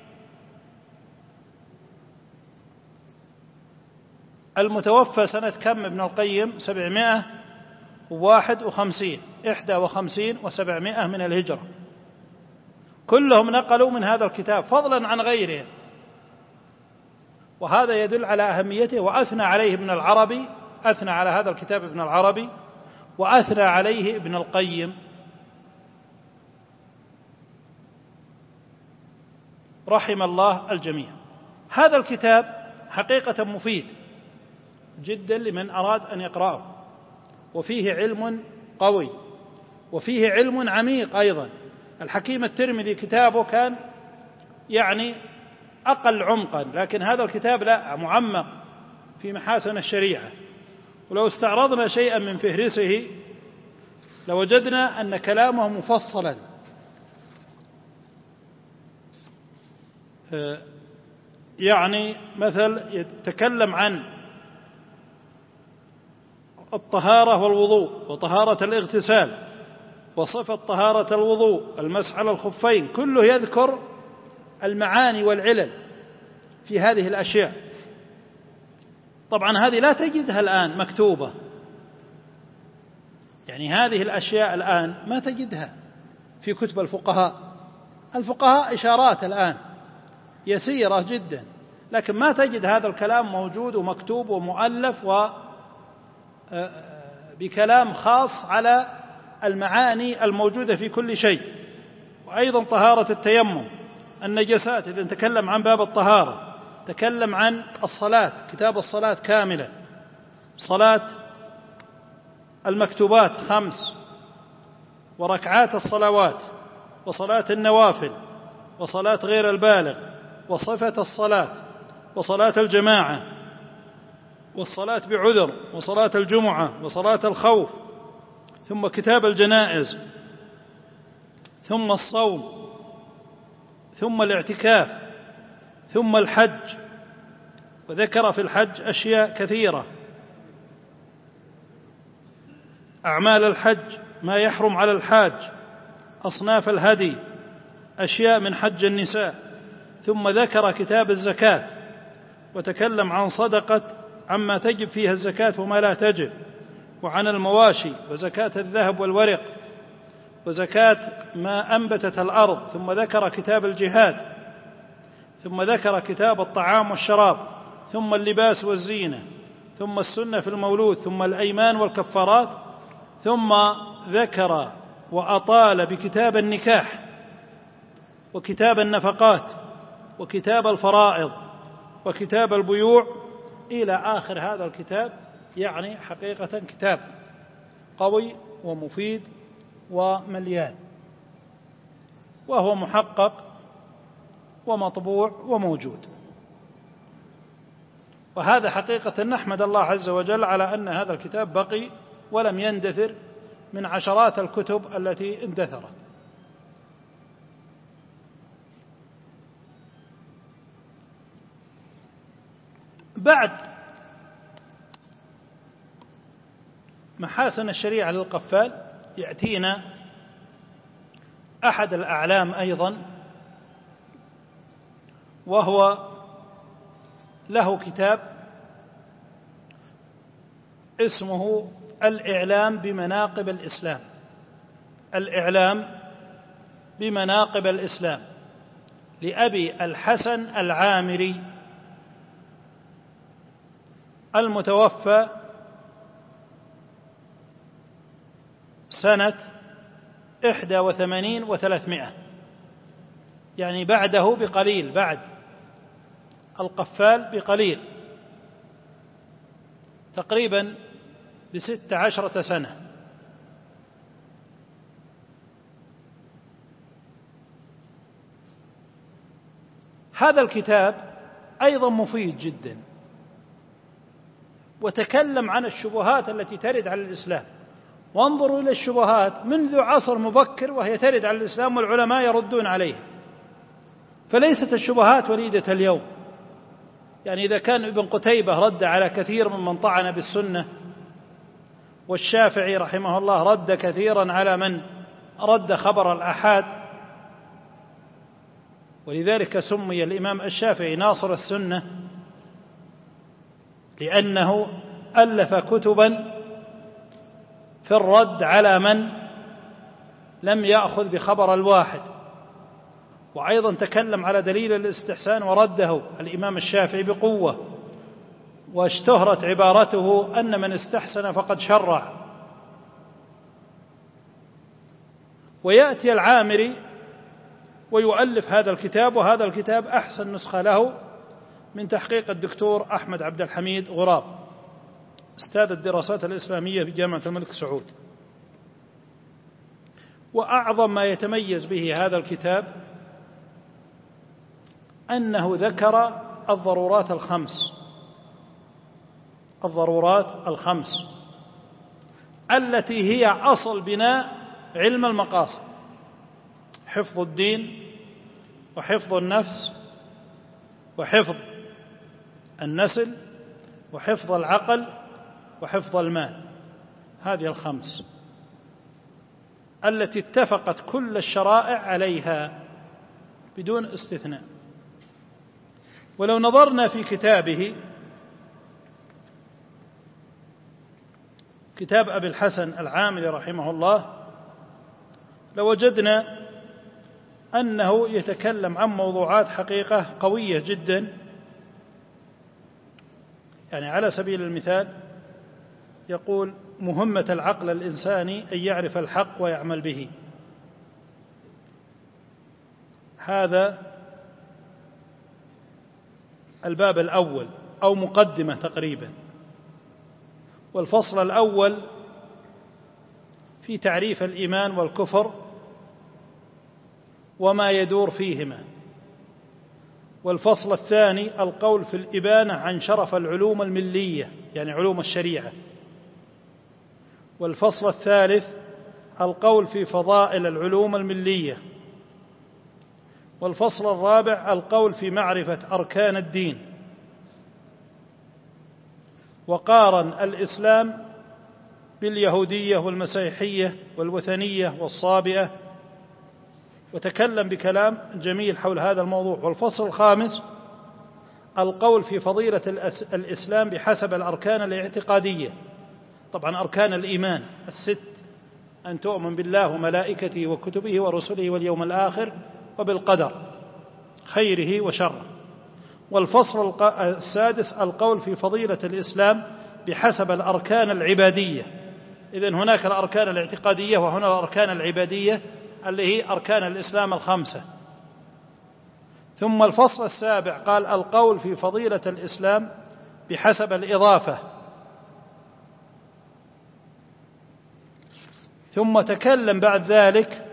المتوفى سنة كم ابن القيم؟ 751، 51 و700 من الهجرة. كلهم نقلوا من هذا الكتاب فضلا عن غيره، وهذا يدل على أهميته. وأثنى عليه ابن العربي، أثنى على هذا الكتاب ابن العربي، وأثنى عليه ابن القيم رحم الله الجميع. هذا الكتاب حقيقة مفيد جدا لمن أراد أن يقرأه، وفيه علم قوي، وفيه علم عميق أيضا. الحكيم الترمذي كتابه كان يعني أقل عمقا، لكن هذا الكتاب لا، معمق في محاسن الشريعة. ولو استعرضنا شيئا من فهرسه لوجدنا أن كلامه مفصلا، يعني مثل يتكلم عن الطهارة والوضوء، وطهارة الاغتسال، وصفة طهارة الوضوء، المسح على الخفين، كله يذكر المعاني والعلل في هذه الأشياء. طبعا هذه لا تجدها الآن مكتوبة، يعني هذه الأشياء الآن ما تجدها في كتب الفقهاء. الفقهاء إشارات الآن يسيرة جدا، لكن ما تجد هذا الكلام موجود ومكتوب ومؤلف بكلام خاص على المعاني الموجودة في كل شيء. وأيضا طهارة التيمم، النجسات، إذا نتكلم عن باب الطهارة تكلم عن الصلاة، كتاب الصلاة كاملا، صلاة المكتوبات 5، وركعات الصلوات، وصلاة النوافل، وصلاة غير البالغ، وصفة الصلاة، وصلاة الجماعة، والصلاة بعذر، وصلاة الجمعة، وصلاة الخوف، ثم كتاب الجنائز، ثم الصوم، ثم الاعتكاف، ثم الحج. وذكر في الحج أشياء كثيرة، أعمال الحج، ما يحرم على الحاج، أصناف الهدي، أشياء من حج النساء. ثم ذكر كتاب الزكاة، وتكلم عن صدقة، عما تجب فيها الزكاة وما لا تجب، وعن المواشي، وزكاة الذهب والورق، وزكاة ما أنبتت الأرض. ثم ذكر كتاب الجهاد، ثم ذكر كتاب الطعام والشراب، ثم اللباس والزينة، ثم السنة في المولود، ثم الأيمان والكفارات. ثم ذكر وأطال بكتاب النكاح، وكتاب النفقات، وكتاب الفرائض، وكتاب البيوع، إلى آخر هذا الكتاب. يعني حقيقة كتاب قوي ومفيد ومليان، وهو محقق ومطبوع وموجود. وهذا حقيقة نحمد الله عز وجل على أن هذا الكتاب بقي ولم يندثر من عشرات الكتب التي اندثرت. بعد محاسن الشريعة للقفال يأتينا أحد الأعلام أيضا، وهو له كتاب اسمه الإعلام بمناقب الإسلام. الإعلام بمناقب الإسلام لأبي الحسن العامري المتوفى سنة 81 و300. يعني بعده بقليل، بعد القفال بقليل، تقريبا ب16 سنة. هذا الكتاب أيضا مفيد جدا، وتكلم عن الشبهات التي ترد على الإسلام. وانظروا إلى الشبهات منذ عصر مبكر وهي ترد على الإسلام والعلماء يردون عليها، فليست الشبهات وليدة اليوم. يعني إذا كان ابن قتيبة رد على كثير ممن طعن بالسنة، والشافعي رحمه الله رد كثيرا على من رد خبر الآحاد، ولذلك سمي الإمام الشافعي ناصر السنة، لأنه ألف كتبا في الرد على من لم يأخذ بخبر الواحد. وأيضا تكلم على دليل الاستحسان ورده الإمام الشافعي بقوة، واشتهرت عبارته أن من استحسن فقد شرع. ويأتي العامري ويؤلف هذا الكتاب، وهذا الكتاب أحسن نسخة له من تحقيق الدكتور أحمد عبد الحميد غراب، أستاذ الدراسات الإسلامية بجامعة الملك سعود. وأعظم ما يتميز به هذا الكتاب أنه ذكر الضرورات الخمس التي هي أصل بناء علم المقاصد: حفظ الدين، وحفظ النفس، وحفظ النسل، وحفظ العقل، وحفظ المال. هذه الخمس التي اتفقت كل الشرائع عليها بدون استثناء. ولو نظرنا في كتابه، كتاب أبي الحسن العامري رحمه الله، لوجدنا أنه يتكلم عن موضوعات حقيقة قوية جدا. يعني على سبيل المثال يقول: مهمة العقل الإنساني أن يعرف الحق ويعمل به. هذا الباب الأول أو مقدمة تقريبا. والفصل الأول في تعريف الإيمان والكفر وما يدور فيهما. والفصل الثاني القول في الإبانة عن شرف العلوم الملية، يعني علوم الشريعة. والفصل الثالث القول في فضائل العلوم الملية. والفصل الرابع القول في معرفة أركان الدين. وقارن الإسلام باليهودية والمسيحية والوثنية والصابئة، وتكلم بكلام جميل حول هذا الموضوع. والفصل الخامس القول في فضيلة الإسلام بحسب الأركان الاعتقادية، طبعا أركان الإيمان الست: أن تؤمن بالله وملائكته وكتبه ورسله واليوم الآخر وبالقدر خيره وشره. والفصل السادس القول في فضيلة الإسلام بحسب الأركان العبادية. إذن هناك الأركان الاعتقادية وهنا الأركان العبادية اللي هي أركان الإسلام الخمسة. ثم الفصل السابع قال القول في فضيلة الإسلام بحسب الإضافة. ثم تكلم بعد ذلك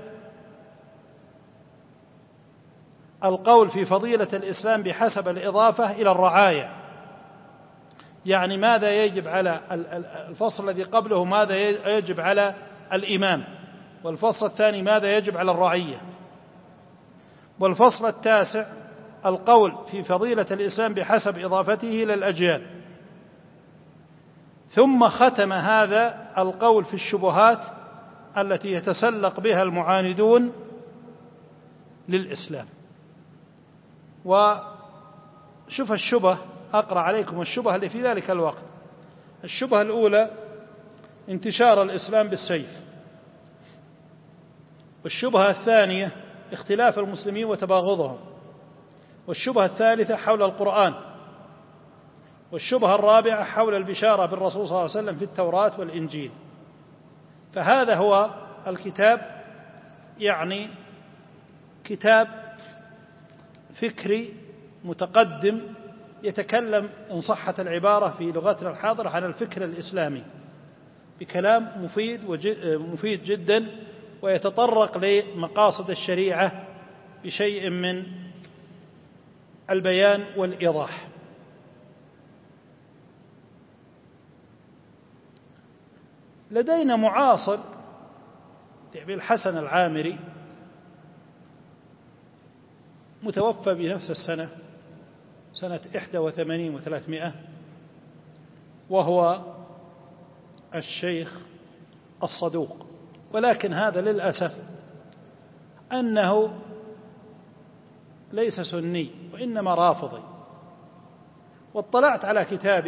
القول في فضيلة الإسلام بحسب الإضافة إلى الرعاية، يعني ماذا يجب على الفصل الذي قبله ماذا يجب على الإمام، والفصل الثاني ماذا يجب على الرعية. والفصل التاسع القول في فضيلة الإسلام بحسب إضافته إلى الأجيال. ثم ختم هذا القول في الشبهات التي يتسلق بها المعاندون للإسلام. وشوف الشبه، أقرأ عليكم الشبهة اللي في ذلك الوقت. الشبهة الأولى انتشار الإسلام بالسيف. والشبهة الثانية اختلاف المسلمين وتباغضهم. والشبهة الثالثة حول القرآن. والشبهة الرابعة حول البشارة بالرسول صلى الله عليه وسلم في التوراة والإنجيل. فهذا هو الكتاب، يعني كتاب فكري متقدم يتكلم إن صحت العبارة في لغتنا الحاضرة عن الفكر الإسلامي بكلام مفيد جدا، ويتطرق لمقاصد الشريعة بشيء من البيان والإيضاح. لدينا معاصر أبي الحسن العامري متوفى بنفس السنة، سنة 81 و300، وهو الشيخ الصدوق، ولكن هذا للأسف أنه ليس سني وإنما رافضي. واطلعت على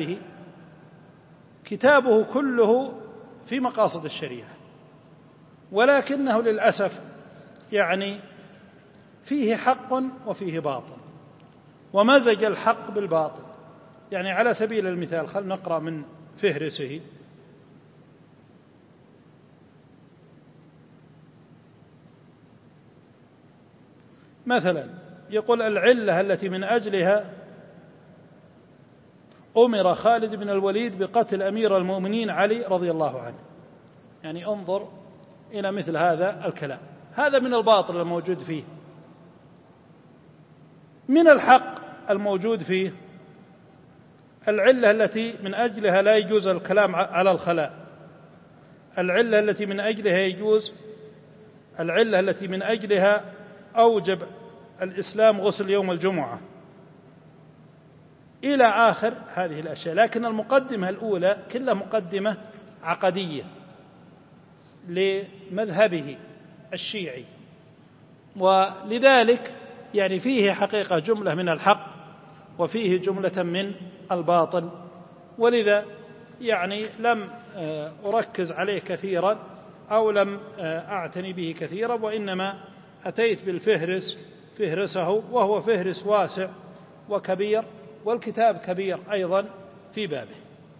كتابه كله في مقاصد الشريعة، ولكنه للأسف يعني فيه حق وفيه باطل، ومزج الحق بالباطل. يعني على سبيل المثال خلنا نقرأ من فهرسه: مثلا يقول: العلة التي من أجلها أمر خالد بن الوليد بقتل أمير المؤمنين علي رضي الله عنه. يعني انظر إلى مثل هذا الكلام، هذا من الباطل الموجود فيه. من الحق الموجود فيه: العلة التي من أجلها لا يجوز الكلام على الخلاء، العلة التي من أجلها يجوز، العلة التي من أجلها أوجب الإسلام غسل يوم الجمعة، إلى آخر هذه الأشياء. لكن المقدمة الأولى كلها مقدمة عقدية لمذهبه الشيعي، ولذلك يعني فيه حقيقة جملة من الحق وفيه جملة من الباطل، ولذا يعني لم أركز عليه كثيرا أو لم أعتني به كثيرا، وإنما أتيت فهرسه، وهو فهرس واسع وكبير، والكتاب كبير أيضا في بابه.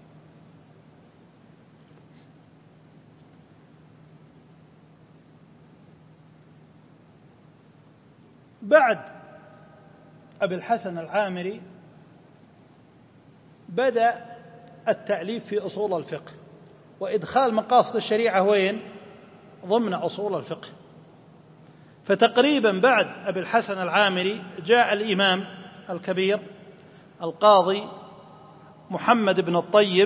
بعد أبي الحسن العامري بدأ التأليف في أصول الفقه، وإدخال مقاصد الشريعة وين؟ ضمن أصول الفقه. فتقريبا بعد أبي الحسن العامري جاء الإمام الكبير القاضي محمد بن الطيب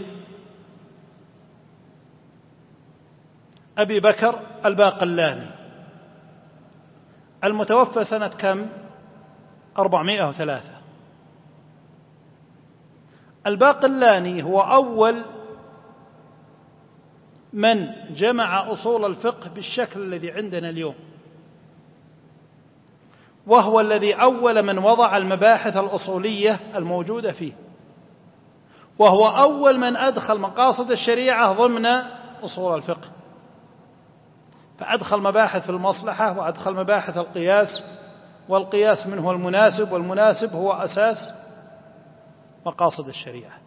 أبي بكر الباقلاني، المتوفى سنة كم؟ 403. الباقلاني هو أول من جمع أصول الفقه بالشكل الذي عندنا اليوم، وهو الذي أول من وضع المباحث الأصولية الموجودة فيه، وهو أول من أدخل مقاصد الشريعة ضمن أصول الفقه، فأدخل مباحث في المصلحة، وأدخل مباحث القياس، والقياس منه المناسب، والمناسب هو أساس مقاصد الشريعة.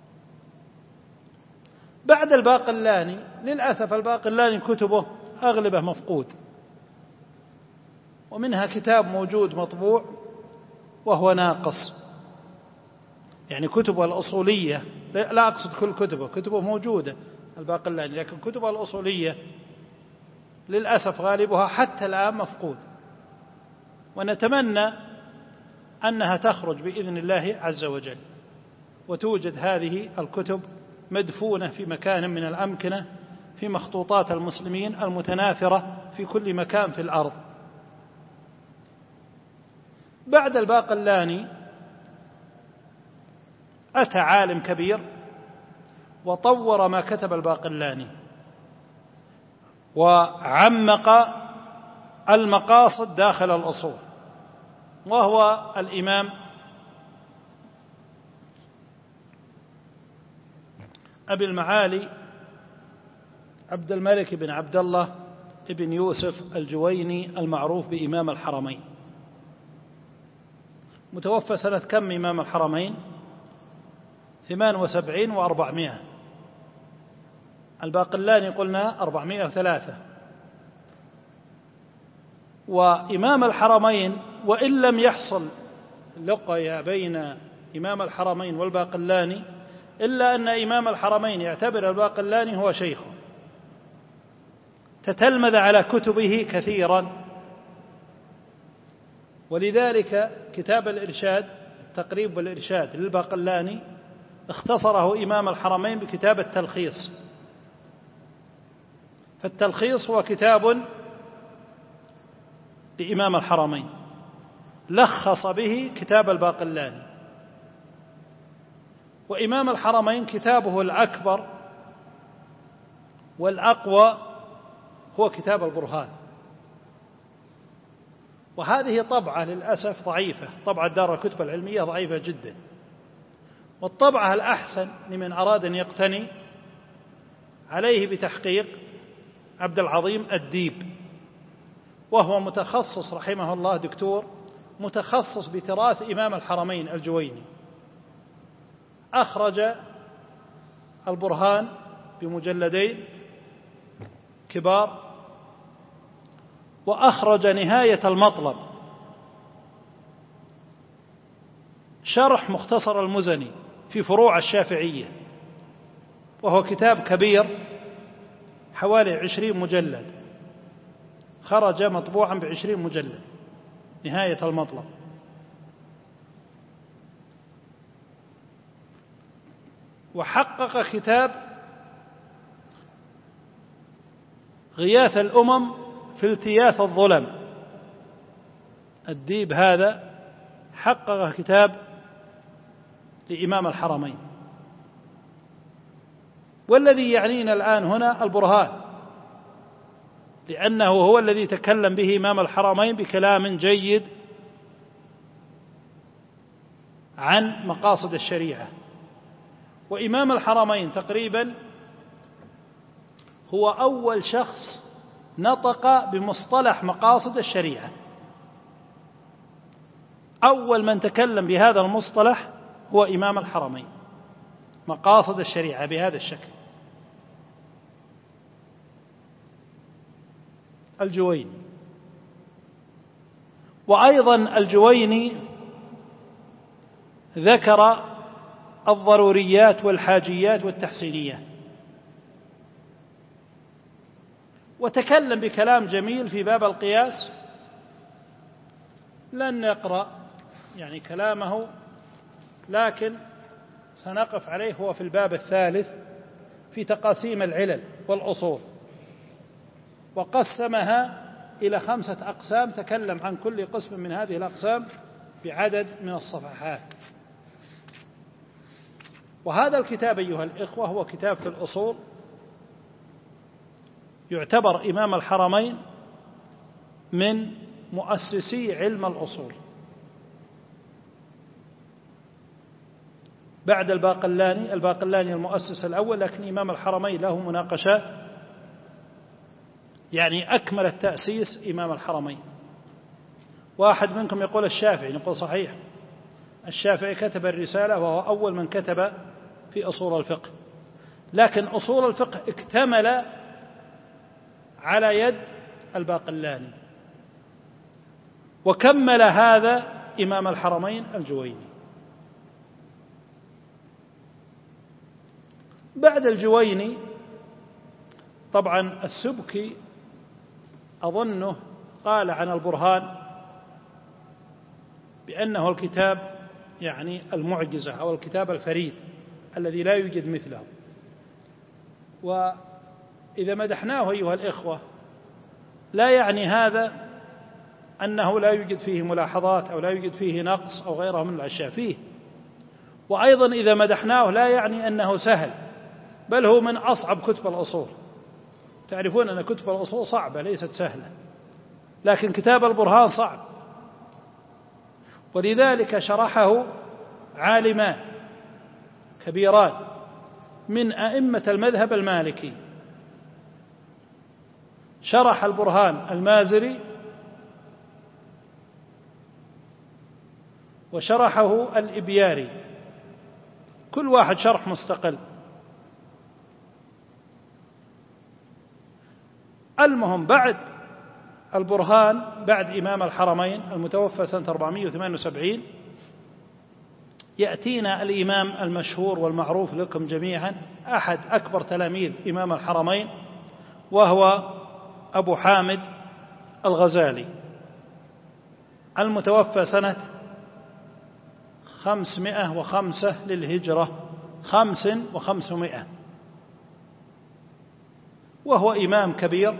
بعد الباقلاني للأسف الباقلاني كتبه أغلبه مفقود، ومنها كتاب موجود مطبوع وهو ناقص. يعني كتبه الأصولية، لا أقصد كل كتبه موجودة الباقلاني، لكن كتبه الأصولية للأسف غالبها حتى الآن مفقود، ونتمنى أنها تخرج بإذن الله عز وجل، وتوجد هذه الكتب مدفونة في مكان من الأمكنة في مخطوطات المسلمين المتناثرة في كل مكان في الأرض. بعد الباقلاني أتى عالم كبير وطور ما كتب الباقلاني، وعمق المقاصد داخل الأصول، وهو الإمام أبي المعالي عبد الملك بن عبد الله بن يوسف الجويني المعروف بإمام الحرمين، متوفى سنة كم إمام الحرمين؟ 78 و400. الباقلاني قلنا 403. وإمام الحرمين وإن لم يحصل لقي بين إمام الحرمين والباقلاني، إلا أن إمام الحرمين يعتبر الباقلاني هو شيخه، تتلمذ على كتبه كثيرا، ولذلك كتاب الإرشاد التقريب والإرشاد للباقلاني اختصره إمام الحرمين بكتاب التلخيص. فالتلخيص هو كتاب لإمام الحرمين لخص به كتاب الباقلاني. وإمام الحرمين كتابه الأكبر والأقوى هو كتاب البرهان، وهذه طبعة للأسف ضعيفة، طبعة دار الكتب العلمية ضعيفة جدا. والطبعة الأحسن لمن أراد أن يقتني عليه بتحقيق عبد العظيم الديب، وهو متخصص رحمه الله، دكتور متخصص بتراث إمام الحرمين الجويني، أخرج البرهان بمجلدين كبار، وأخرج نهاية المطلب شرح مختصر المزني في فروع الشافعية، وهو كتاب كبير حوالي 20 مجلد، خرج مطبوعا ب20 مجلد نهاية المطلب. وحقق كتاب غياث الأمم في التياث الظلم، الديب هذا حقق كتاب لإمام الحرمين. والذي يعنينا الآن هنا البرهان، لأنه هو الذي تكلم به إمام الحرمين بكلام جيد عن مقاصد الشريعة. وإمام الحرمين تقريبا هو أول شخص نطق بمصطلح مقاصد الشريعة، أول من تكلم بهذا المصطلح هو إمام الحرمين، مقاصد الشريعة بهذا الشكل. الجويني، وأيضا الجويني ذكر الضروريات والحاجيات والتحسينيات، وتكلم بكلام جميل في باب القياس. لن نقرأ يعني كلامه، لكن سنقف عليه، هو في الباب الثالث في تقاسيم العلل والأصول، وقسمها إلى 5 أقسام، تكلم عن كل قسم من هذه الأقسام بعدد من الصفحات. وهذا الكتاب أيها الإخوة هو كتاب في الأصول، يعتبر إمام الحرمين من مؤسسي علم الأصول بعد الباقلاني. الباقلاني المؤسس الأول، لكن إمام الحرمين له مناقشات، يعني أكمل التأسيس إمام الحرمين. واحد منكم يقول الشافعي، نقول صحيح، الشافعي كتب الرسالة وهو أول من كتب في أصول الفقه، لكن أصول الفقه اكتمل على يد الباقلاني، وكمل هذا إمام الحرمين الجويني. بعد الجويني طبعا السبكي أظنه قال عن البرهان بأنه الكتاب يعني المعجزة أو الكتاب الفريد الذي لا يوجد مثله. وإذا مدحناه أيها الإخوة لا يعني هذا أنه لا يوجد فيه ملاحظات أو لا يوجد فيه نقص أو غيره من الأشياء فيه. وأيضا إذا مدحناه لا يعني أنه سهل، بل هو من أصعب كتب الأصول. تعرفون أن كتب الأصول صعبة ليست سهلة، لكن كتاب البرهان صعب، ولذلك شرحه عالمان كبيران من أئمة المذهب المالكي. شرح البرهان المازري، وشرحه الإبياري، كل واحد شرح مستقل. المهم بعد البرهان، بعد إمام الحرمين المتوفى سنة 478، يأتينا الإمام المشهور والمعروف لكم جميعا، أحد أكبر تلاميذ إمام الحرمين، وهو أبو حامد الغزالي، المتوفى سنة 505 للهجرة، 500، وهو إمام كبير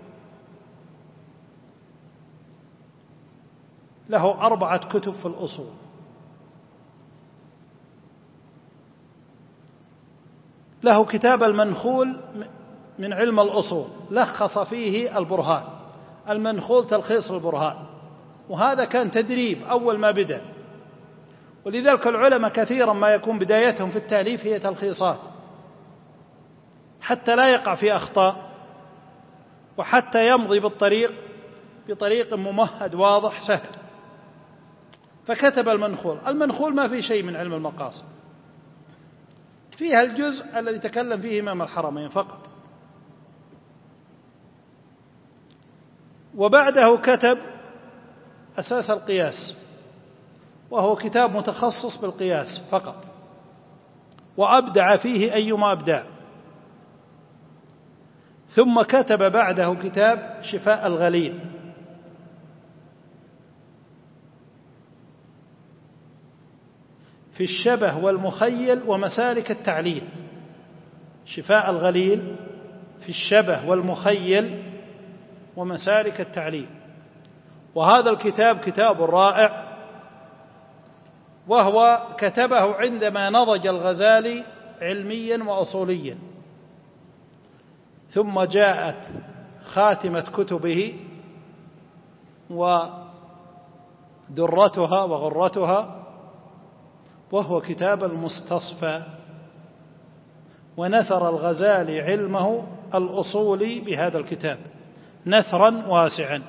له 4 كتب في الأصول، له كتاب المنخول من علم الأصول لخص فيه البرهان، المنخول تلخيص البرهان، وهذا كان تدريب أول ما بدأ، ولذلك العلماء كثيرا ما يكون بدايتهم في التأليف هي تلخيصات حتى لا يقع في أخطاء، وحتى يمضي بطريق ممهد واضح سهل. فكتب المنخول. المنخول ما في شيء من علم المقاصد، فيها الجزء الذي تكلم فيه إمام الحرمين فقط. وبعده كتب أساس القياس، وهو كتاب متخصص بالقياس فقط، وأبدع فيه أيما أبدع. ثم كتب بعده كتاب شفاء الغليل، في الشبه والمخيل ومسالك التعليل. شفاء الغليل في الشبه والمخيل ومسالك التعليل. وهذا الكتاب كتاب رائع، وهو كتبه عندما نضج الغزالي علميا وأصوليا، ثم جاءت خاتمة كتبه ودرتها وغرتها، وهو كتاب المستصفى. ونثر الغزالي علمه الأصولي بهذا الكتاب نثرا واسعا.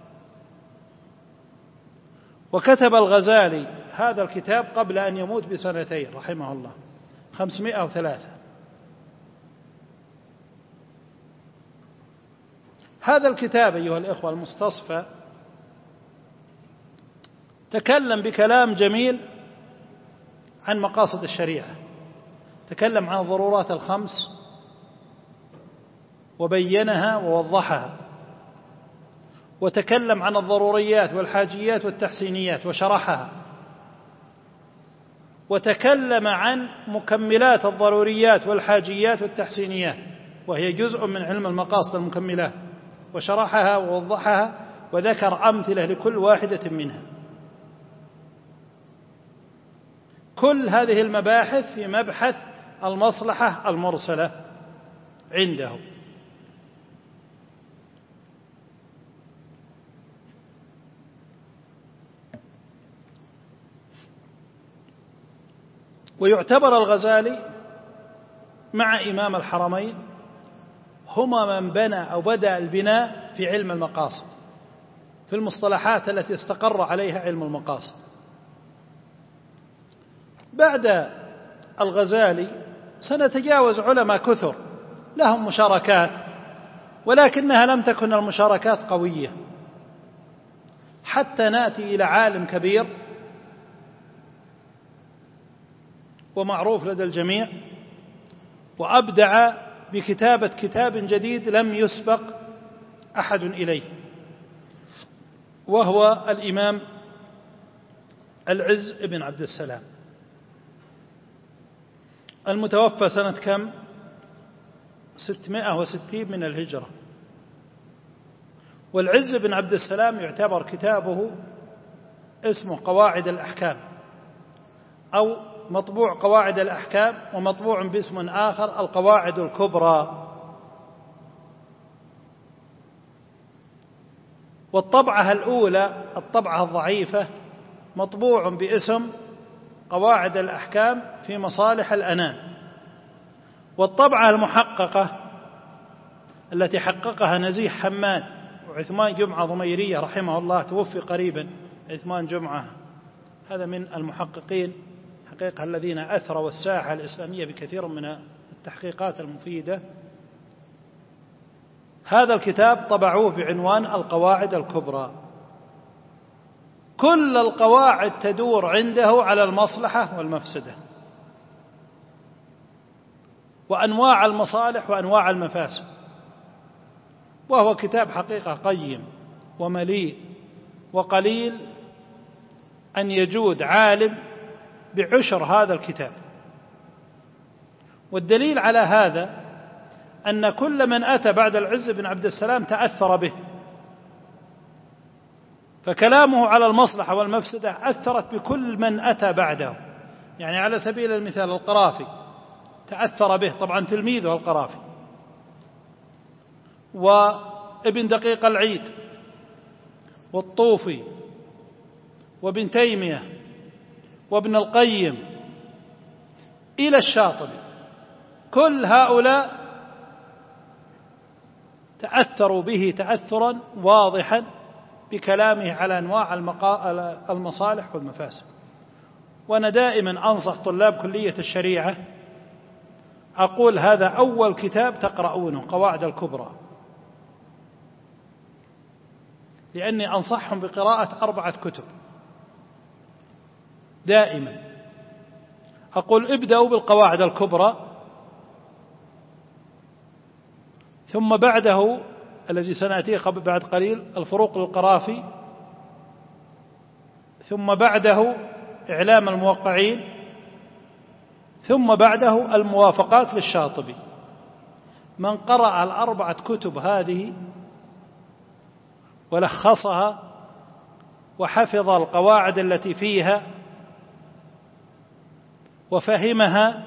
وكتب الغزالي هذا الكتاب قبل أن يموت ب2 رحمه الله، 503. هذا الكتاب أيها الإخوة المستصفى تكلم بكلام جميل عن مقاصد الشريعة، تكلم عن الضرورات ال5 وبينها ووضحها، وتكلم عن الضروريات والحاجيات والتحسينيات وشرحها، وتكلم عن مكملات الضروريات والحاجيات والتحسينيات، وهي جزء من علم المقاصد المكملات، وشرحها ووضحها، وذكر أمثلة لكل واحدة منها. كل هذه المباحث في مبحث المصلحة المرسلة عنده. ويعتبر الغزالي مع إمام الحرمين هما من بنى أو بدأ البناء في علم المقاصد، في المصطلحات التي استقر عليها علم المقاصد. بعد الغزالي سنتجاوز علماء كثر لهم مشاركات، ولكنها لم تكن المشاركات قوية، حتى نأتي إلى عالم كبير ومعروف لدى الجميع، وأبدع بكتابة كتاب جديد لم يسبق أحد إليه، وهو الإمام العز بن عبد السلام، المتوفى سنة كم؟ 660 من الهجرة. والعز بن عبد السلام يعتبر كتابه اسمه قواعد الأحكام، أو مطبوع قواعد الأحكام، ومطبوع باسم آخر القواعد الكبرى. والطبعة الأولى الطبعة الضعيفة مطبوع باسم قواعد الأحكام في مصالح الأنام. والطبعة المحققة التي حققها نزيه حماد وعثمان جمعة ضميرية رحمه الله، توفي قريبا عثمان جمعة، هذا من المحققين حقيقة الذين أثروا الساحة الإسلامية بكثير من التحقيقات المفيدة. هذا الكتاب طبعوه بعنوان القواعد الكبرى. كل القواعد تدور عنده على المصلحة والمفسدة وأنواع المصالح وأنواع المفاسد، وهو كتاب حقيقة قيم ومليء، وقليل أن يجود عالم بعشر هذا الكتاب. والدليل على هذا أن كل من أتى بعد العز بن عبد السلام تأثر به، فكلامه على المصلحة والمفسدة أثرت بكل من أتى بعده. يعني على سبيل المثال القرافي تأثر به، طبعا تلميذه القرافي، وابن دقيق العيد والطوفي وابن تيمية وابن القيم إلى الشاطبي، كل هؤلاء تأثروا به تأثرا واضحا بكلامه على أنواع المصالح والمفاسد. وأنا دائما أنصح طلاب كلية الشريعة، أقول هذا أول كتاب تقرؤونه، قواعد الكبرى، لأني أنصحهم بقراءة 4 كتب دائما. أقول ابدأوا بالقواعد الكبرى، ثم بعده الذي سنأتيه بعد قليل الفروق للقرافي، ثم بعده إعلام الموقعين، ثم بعده الموافقات للشاطبي. من قرأ 4 كتب هذه ولخصها وحفظ القواعد التي فيها وفهمها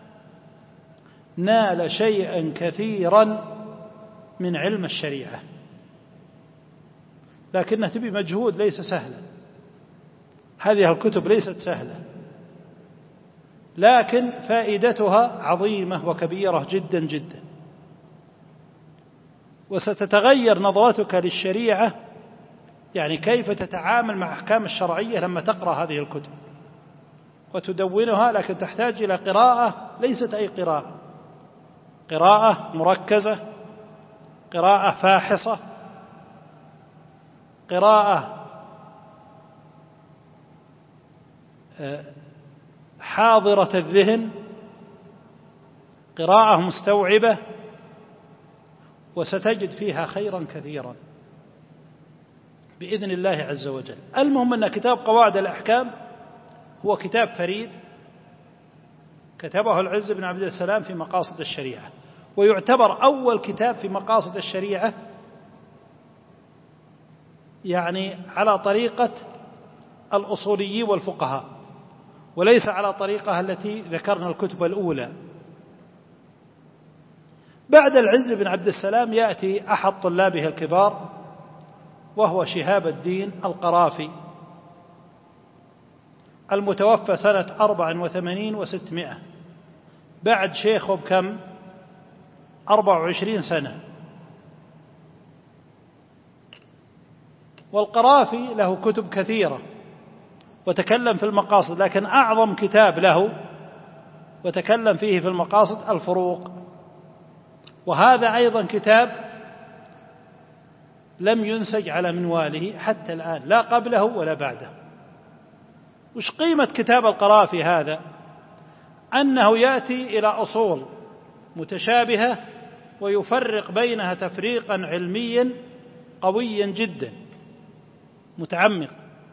نال شيئا كثيرا من علم الشريعة، لكنها تبي مجهود ليس سهلا. هذه الكتب ليست سهلة، لكن فائدتها عظيمة وكبيرة جدا جدا، وستتغير نظرتك للشريعة، يعني كيف تتعامل مع أحكام الشرعية لما تقرأ هذه الكتب وتدونها. لكن تحتاج إلى قراءة، ليست أي قراءة، قراءة مركزة، قراءة فاحصة، قراءة حاضرة الذهن، قراءة مستوعبة، وستجد فيها خيرا كثيرا بإذن الله عز وجل. المهم أن كتاب قواعد الأحكام هو كتاب فريد كتبه العز بن عبد السلام في مقاصد الشريعة، ويعتبر أول كتاب في مقاصد الشريعة، يعني على طريقة الأصوليين والفقهاء، وليس على طريقة التي ذكرنا الكتب الأولى. بعد العز بن عبد السلام يأتي أحد طلابه الكبار، وهو شهاب الدين القرافي، المتوفى سنة 84 و600 بعد شيخه بكم 24 سنة. والقرافي له كتب كثيرة وتكلم في المقاصد، لكن أعظم كتاب له وتكلم فيه في المقاصد الفروق، وهذا أيضا كتاب لم ينسج على منواله حتى الآن، لا قبله ولا بعده. وش قيمة كتاب القرافي هذا؟ أنه يأتي إلى أصول متشابهة ويفرق بينها تفريقا علميا قويا جدا متعمق.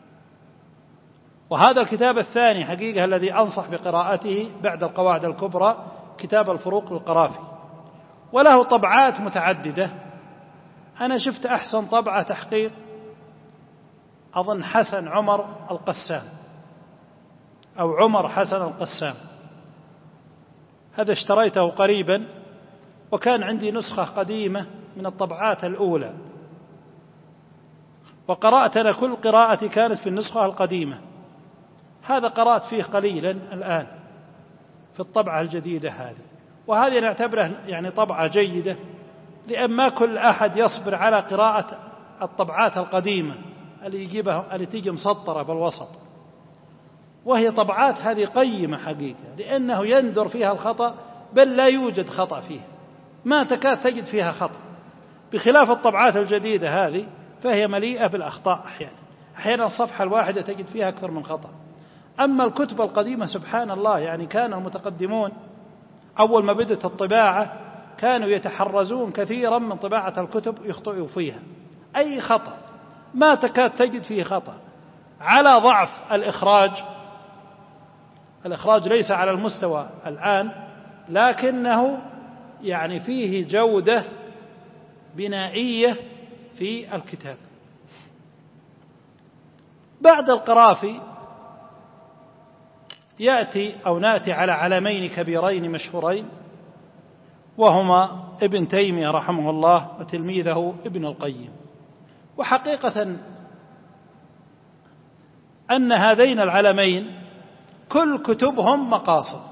وهذا الكتاب الثاني حقيقة الذي أنصح بقراءته بعد القواعد الكبرى، كتاب الفروق للقرافي، وله طبعات متعددة. أنا شفت أحسن طبعة تحقيق أظن حسن عمر القسام أو عمر حسن القسام، هذا اشتريته قريبا، وكان عندي نسخة قديمة من الطبعات الأولى، وقرأت أنا كل قراءتي كانت في النسخة القديمة. هذا قرأت فيه قليلا الآن في الطبعة الجديدة هذه، وهذه نعتبره يعني طبعة جيدة، لأن ما كل أحد يصبر على قراءة الطبعات القديمة اللي يجيبها اللي تيجي مسطرة بالوسط، وهي طبعات هذه قيمة حقيقة، لأنه يندر فيها الخطأ، بل لا يوجد خطأ فيها، ما تكاد تجد فيها خطأ، بخلاف الطبعات الجديدة هذه فهي مليئة بالأخطاء أحيانا. أحيانا الصفحة الواحدة تجد فيها أكثر من خطأ. أما الكتب القديمة سبحان الله، يعني كان المتقدمون أول ما بدأت الطباعة كانوا يتحرزون كثيرا من طباعة الكتب، يخطئوا فيها أي خطأ، ما تكاد تجد فيه خطأ. على ضعف الإخراج ليس على المستوى الآن، لكنه يعني فيه جودة بنائية في الكتاب. بعد القرافي نأتي على علمين كبيرين مشهورين، وهما ابن تيمية رحمه الله وتلميذه ابن القيم. وحقيقة أن هذين العلمين كل كتبهم مقاصد،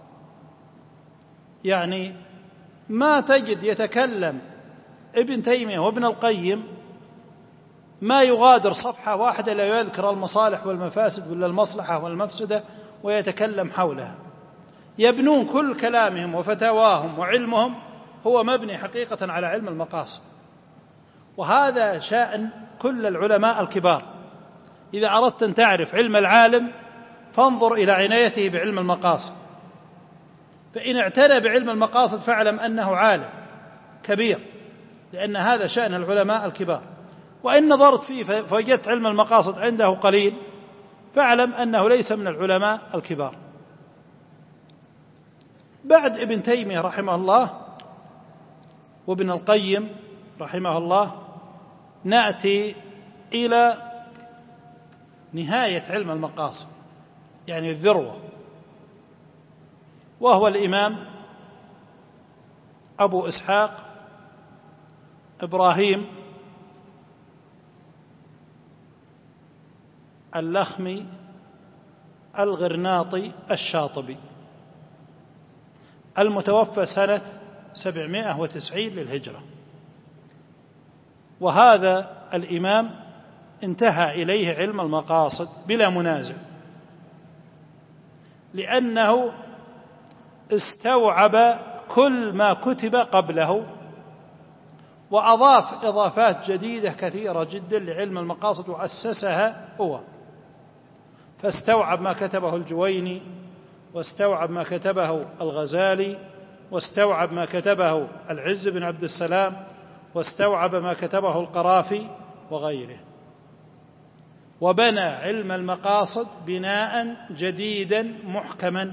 يعني ما تجد يتكلم ابن تيمية وابن القيم ما يغادر صفحة واحدة لا يذكر المصالح والمفاسد ولا المصلحة والمفسدة ويتكلم حولها. يبنون كل كلامهم وفتاواهم وعلمهم هو مبني حقيقة على علم المقاصد، وهذا شأن كل العلماء الكبار. إذا أردت أن تعرف علم العالم فانظر إلى عنايته بعلم المقاصد، فإن اعتنى بعلم المقاصد فاعلم أنه عالم كبير، لأن هذا شأن العلماء الكبار. وإن نظرت فيه فوجدت علم المقاصد عنده قليل فاعلم أنه ليس من العلماء الكبار. بعد ابن تيمية رحمه الله وابن القيم رحمه الله نأتي إلى نهاية علم المقاصد، يعني الذروة، وهو الإمام أبو إسحاق إبراهيم اللخمي الغرناطي الشاطبي، المتوفى سنة 790 للهجرة. وهذا الإمام انتهى إليه علم المقاصد بلا منازع، لأنه استوعب كل ما كتب قبله وأضاف إضافات جديدة كثيرة جدا لعلم المقاصد وأسسها هو، فاستوعب ما كتبه الجويني، واستوعب ما كتبه الغزالي، واستوعب ما كتبه العز بن عبد السلام، واستوعب ما كتبه القرافي وغيره، وبنى علم المقاصد بناء جديدا محكما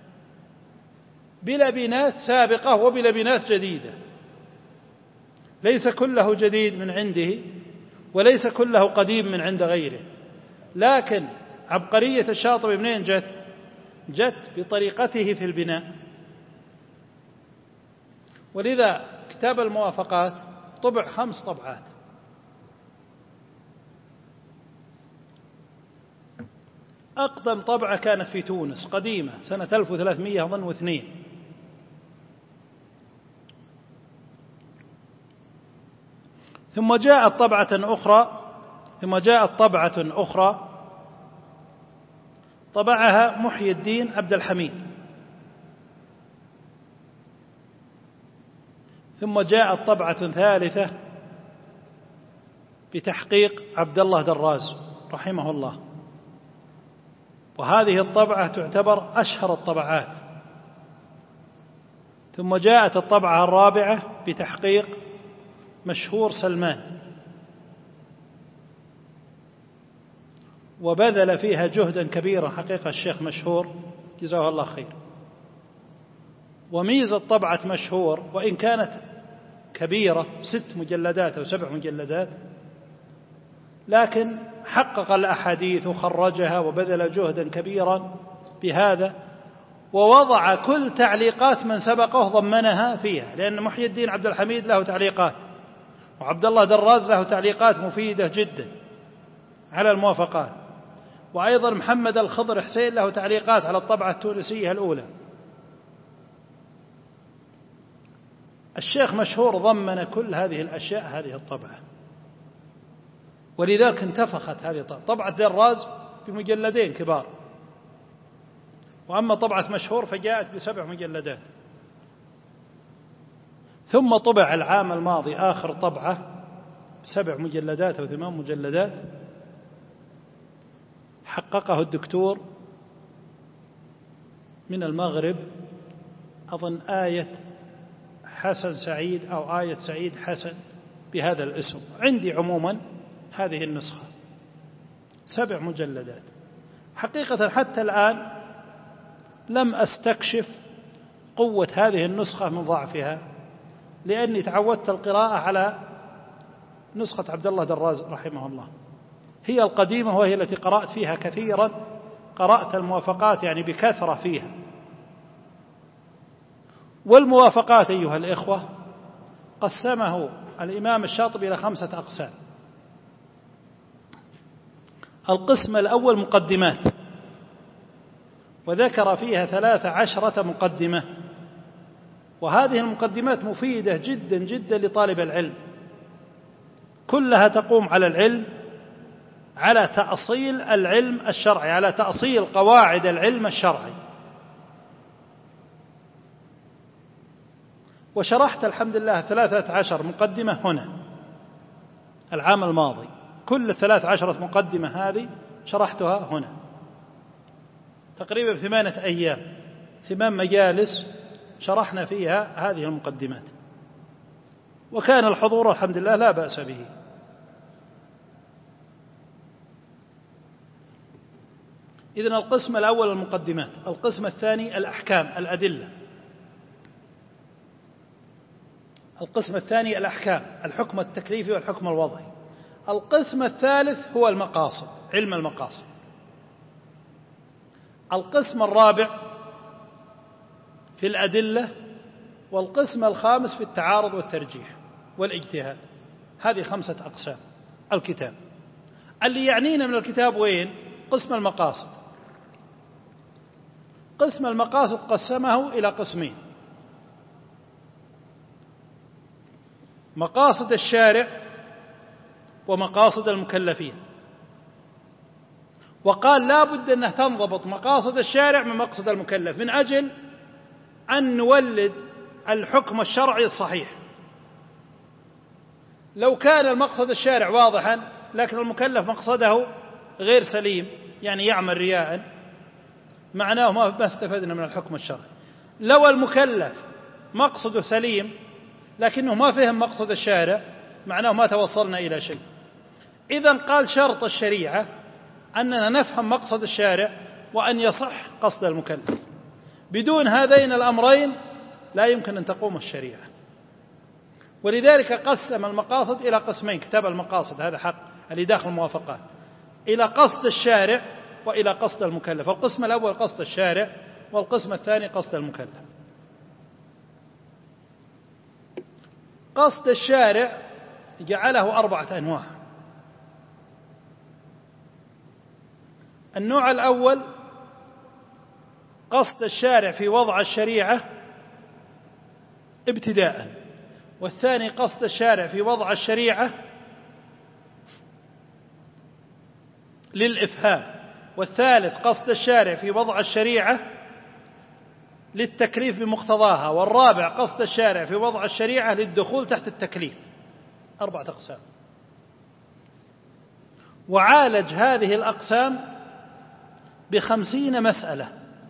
بلا بنات سابقة وبلا بنات جديدة. ليس كله جديد من عنده وليس كله قديم من عند غيره، لكن عبقرية الشاطبي منين جت بطريقته في البناء. ولذا كتاب الموافقات طبع 5 طبعات، أقدم طبعة كانت في تونس قديمة سنة 1302، ثم جاءت طبعة أخرى طبعها محي الدين عبد الحميد، ثم جاءت طبعة ثالثة بتحقيق عبد الله دراز رحمه الله، وهذه الطبعة تعتبر أشهر الطبعات. ثم جاءت الطبعة الرابعة بتحقيق مشهور سلمان، وبذل فيها جهدا كبيرا حقيقة الشيخ مشهور جزاه الله خير. وميزة طبعة مشهور وإن كانت كبيرة 6 مجلدات أو 7 مجلدات، لكن حقق الأحاديث وخرجها وبذل جهدا كبيرا بهذا، ووضع كل تعليقات من سبقه ضمنها فيها، لأن محي الدين عبد الحميد له تعليقات، وعبد الله دراز له تعليقات مفيدة جدا على الموافقات، وأيضا محمد الخضر حسين له تعليقات على الطبعة التونسية الأولى. الشيخ مشهور ضمن كل هذه الأشياء هذه الطبعة، ولذلك انتفخت هذه طبعة دراز بمجلدين كبار، وأما طبعة مشهور فجاءت ب7 مجلدات. ثم طبع العام الماضي آخر طبعة 7 مجلدات أو 8 مجلدات حققه الدكتور من المغرب، أظن آية حسن سعيد أو آية سعيد حسن بهذا الاسم. عندي عموما هذه النسخة 7 مجلدات. حقيقة حتى الآن لم أستكشف قوة هذه النسخة من ضعفها، لأني تعودت القراءة على نسخة عبد الله دراز رحمه الله، هي القديمة وهي التي قرأت فيها كثيرا، قرأت الموافقات يعني بكثرة فيها. والموافقات أيها الإخوة قسمه الإمام الشاطبي إلى 5 أقسام. القسم الأول مقدمات، وذكر فيها 13 مقدمة، وهذه المقدمات مفيدة جدا جدا لطالب العلم، كلها تقوم على العلم، على تأصيل العلم الشرعي، على تأصيل قواعد العلم الشرعي. وشرحت الحمد لله 13 مقدمة هنا العام الماضي، كل 13 مقدمة هذه شرحتها هنا تقريبا 8 أيام، 8 مجالس شرحنا فيها هذه المقدمات، وكان الحضور الحمد لله لا بأس به. إذن القسم الأول المقدمات، القسم الثاني الأحكام الأدلة، القسم الثاني الأحكام الحكم التكليفي والحكم الوضعي، القسم الثالث هو المقاصد علم المقاصد، القسم الرابع في الأدلة، والقسم الخامس في التعارض والترجيح والاجتهاد. هذه 5 أقسام الكتاب. اللي يعنينا من الكتاب وين؟ قسم المقاصد. قسم المقاصد قسمه إلى قسمين: مقاصد الشارع ومقاصد المكلفين. وقال لا بد أنها تنضبط مقاصد الشارع من مقصد المكلف، من أجل أن نولد الحكم الشرعي الصحيح. لو كان المقصد الشارع واضحا لكن المكلف مقصده غير سليم، يعني يعمل رياء، معناه ما استفدنا من الحكم الشرعي. لو المكلف مقصده سليم لكنه ما فهم مقصد الشارع، معناه ما توصلنا إلى شيء. إذن قال شرط الشريعة أننا نفهم مقصد الشارع وأن يصح قصد المكلف. بدون هذين الأمرين لا يمكن أن تقوم الشريعة. ولذلك قسم المقاصد إلى قسمين، كتاب المقاصد هذا حق اللي داخل الموافقات، إلى قصد الشارع وإلى قصد المكلف. القسم الأول قصد الشارع، والقسم الثاني قصد المكلف. قصد الشارع جعله 4 أنواع. النوع الأول قصد الشارع في وضع الشريعة ابتداء، والثاني قصد الشارع في وضع الشريعة للإفهام، والثالث قصد الشارع في وضع الشريعة للتكليف بمقتضاها، والرابع قصد الشارع في وضع الشريعة للدخول تحت التكليف. 4 أقسام. وعالج هذه الأقسام ب50 مسألة،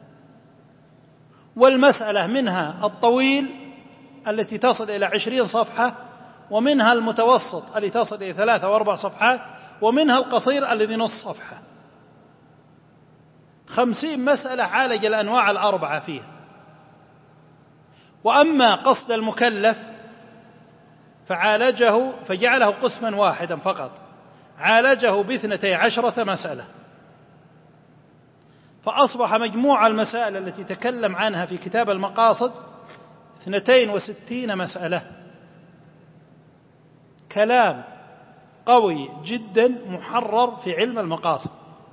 والمسألة منها الطويل التي تصل إلى 20 صفحة، ومنها المتوسط التي تصل إلى 3 و4 صفحات، ومنها القصير الذي نصف صفحة. 50 مسألة عالج الأنواع ال4 فيها. وأما قصد المكلف فجعله قسما واحدا فقط، عالجه ب12 مسألة، فأصبح مجموع المسائل التي تكلم عنها في كتاب المقاصد 62 مسألة. كلام قوي جدا محرر في علم المقاصد،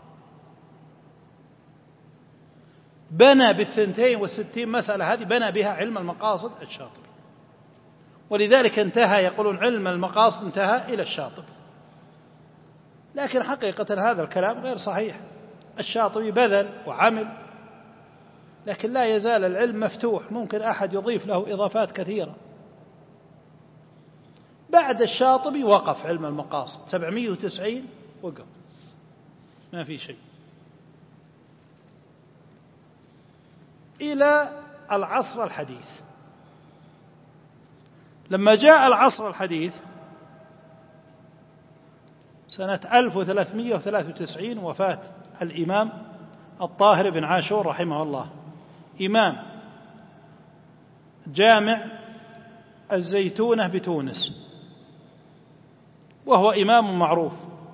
بنى بال62 مسألة هذه بنى بها علم المقاصد الشاطبي. ولذلك انتهى، يقولون علم المقاصد انتهى إلى الشاطبي، لكن حقيقة هذا الكلام غير صحيح. الشاطبي بذل وعمل، لكن لا يزال العلم مفتوح، ممكن أحد يضيف له إضافات كثيرة. بعد الشاطبي وقف علم المقاصد 790 وقف، ما في شيء. إلى العصر الحديث. لما جاء العصر الحديث سنة 1393 وفاة الإمام الطاهر بن عاشور رحمه الله، إمام جامع الزيتونة بتونس، وهو إمام معروف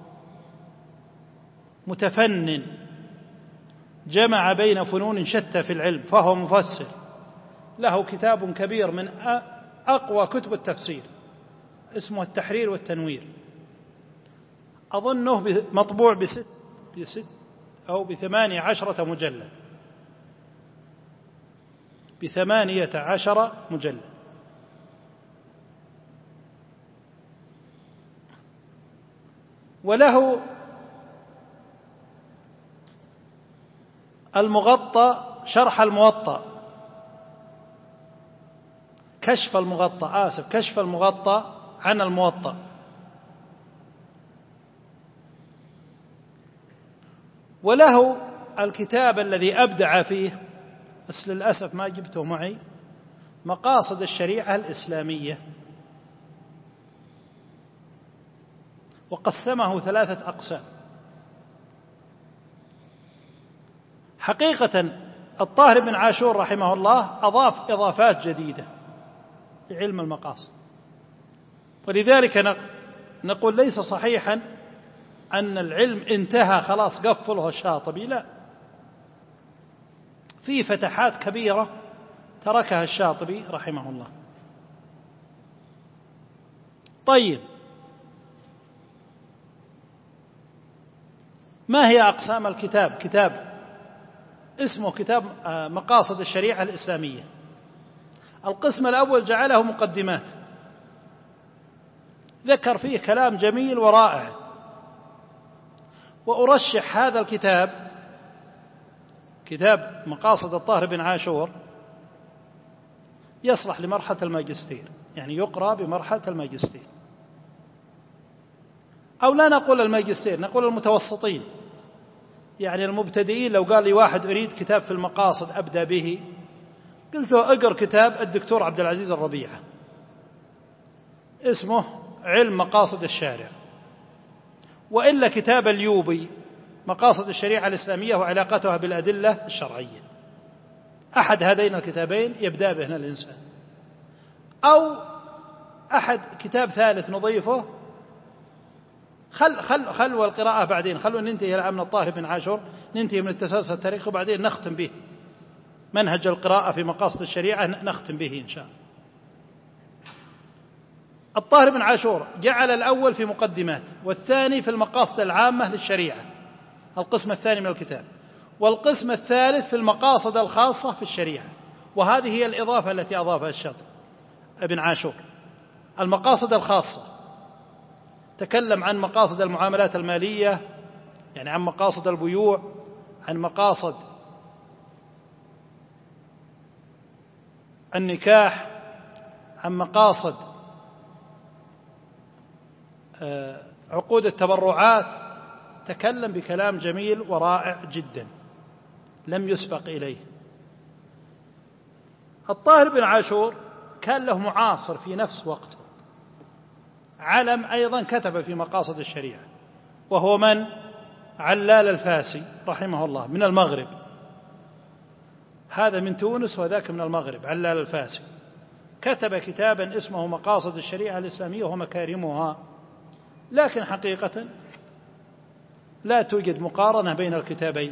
متفنن، جمع بين فنون شتى في العلم، فهو مفسر، له كتاب كبير من أقوى كتب التفسير اسمه التحرير والتنوير، أظنه مطبوع بست أو ب18 مجلد، ب18 مجلد. وله المغطى شرح الموطأ، كشف المغطى عن الموطأ. وله الكتاب الذي أبدع فيه، بس للأسف ما جبته معي، مقاصد الشريعة الإسلامية، وقسمه 3 أقسام. حقيقة الطاهر بن عاشور رحمه الله أضاف إضافات جديدة لعلم المقاصد، ولذلك نقول ليس صحيحا أن العلم انتهى خلاص قفله الشاطبي، لا، في فتحات كبيرة تركها الشاطبي رحمه الله. طيب، ما هي أقسام الكتاب؟ كتاب اسمه كتاب مقاصد الشريعة الإسلامية. القسم الأول جعله مقدمات، ذكر فيه كلام جميل ورائع، وأرشح هذا الكتاب، كتاب مقاصد الطاهر بن عاشور، يصلح لمرحلة الماجستير، يعني يقرأ بمرحلة الماجستير، أو لا نقول الماجستير، نقول المتوسطين، يعني المبتدئين. لو قال لي واحد أريد كتاب في المقاصد أبدأ به، قلت له اقرأ كتاب الدكتور عبد العزيز الربيعة اسمه علم مقاصد الشارع، وإلا كتاب اليوبي مقاصد الشريعة الإسلامية وعلاقتها بالأدلة الشرعية. أحد هذين الكتابين يبدأ به الإنسان، أو أحد كتاب ثالث نضيفه، خلوا القراءة بعدين، خلوا ننتهي الآن من الطاهر بن عاشور، ننتهي من التسلسل التاريخي، وبعدين نختم به منهج القراءة في مقاصد الشريعة، نختم به إن شاء الله. الطاهر بن عاشور جعل الأول في مقدمات، والثاني في المقاصد العامة للشريعة، القسم الثاني من الكتاب، والقسم الثالث في المقاصد الخاصة في الشريعة. وهذه هي الإضافة التي أضافها الشاطبي ابن عاشور. المقاصد الخاصة تكلم عن مقاصد المعاملات المالية، يعني عن مقاصد البيوع، عن مقاصد النكاح، عن مقاصد عقود التبرعات، تكلم بكلام جميل ورائع جدا لم يسبق إليه. الطاهر بن عاشور كان له معاصر في نفس وقته، علم أيضا كتب في مقاصد الشريعة، وهو من؟ علال الفاسي رحمه الله من المغرب، هذا من تونس وذاك من المغرب. علال الفاسي كتب كتابا اسمه مقاصد الشريعة الإسلامية ومكارمها، لكن حقيقة لا توجد مقارنة بين الكتابين،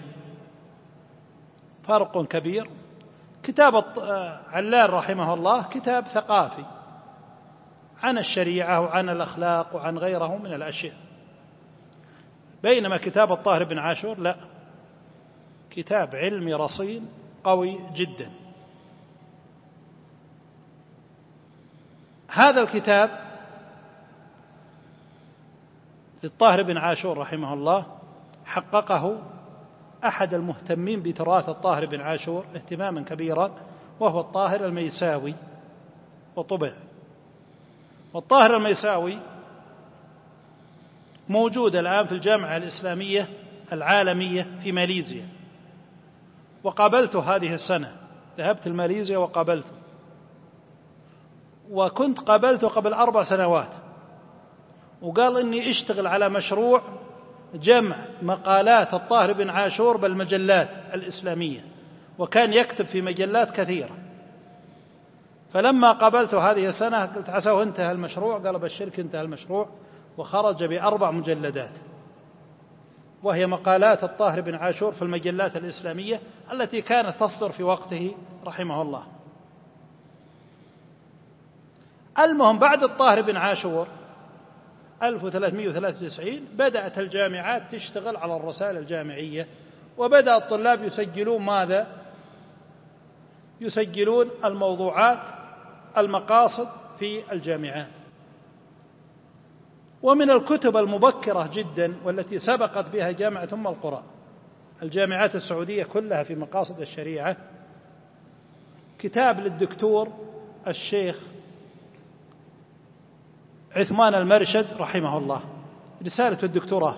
فرق كبير. كتاب علال رحمه الله كتاب ثقافي عن الشريعة وعن الأخلاق وعن غيره من الأشياء، بينما كتاب الطاهر بن عاشور لا، كتاب علمي رصين قوي جدا. هذا الكتاب للطاهر بن عاشور رحمه الله حققه أحد المهتمين بتراث الطاهر بن عاشور اهتماما كبيرا، وهو الطاهر الميساوي، وطبع. والطاهر الميساوي موجود الآن في الجامعة الإسلامية العالمية في ماليزيا، وقابلته هذه السنة ذهبت لماليزيا وقابلته، وكنت قابلته قبل 4 سنوات، وقال إني أشتغل على مشروع جمع مقالات الطاهر بن عاشور بالمجلات الإسلامية، وكان يكتب في مجلات كثيرة. فلما قابلته هذه السنة قلت عساه انتهى المشروع، قال بالشرك انتهى المشروع، وخرج ب4 مجلدات، وهي مقالات الطاهر بن عاشور في المجلات الإسلامية التي كانت تصدر في وقته رحمه الله. المهم بعد الطاهر بن عاشور 1393 بدأت الجامعات تشتغل على الرسائل الجامعية، وبدأ الطلاب يسجلون ماذا؟ يسجلون الموضوعات المقاصد في الجامعات. ومن الكتب المبكرة جدا والتي سبقت بها جامعة أم القرى الجامعات السعودية كلها في مقاصد الشريعة كتاب للدكتور الشيخ عثمان المرشد رحمه الله، رسالة الدكتوراه،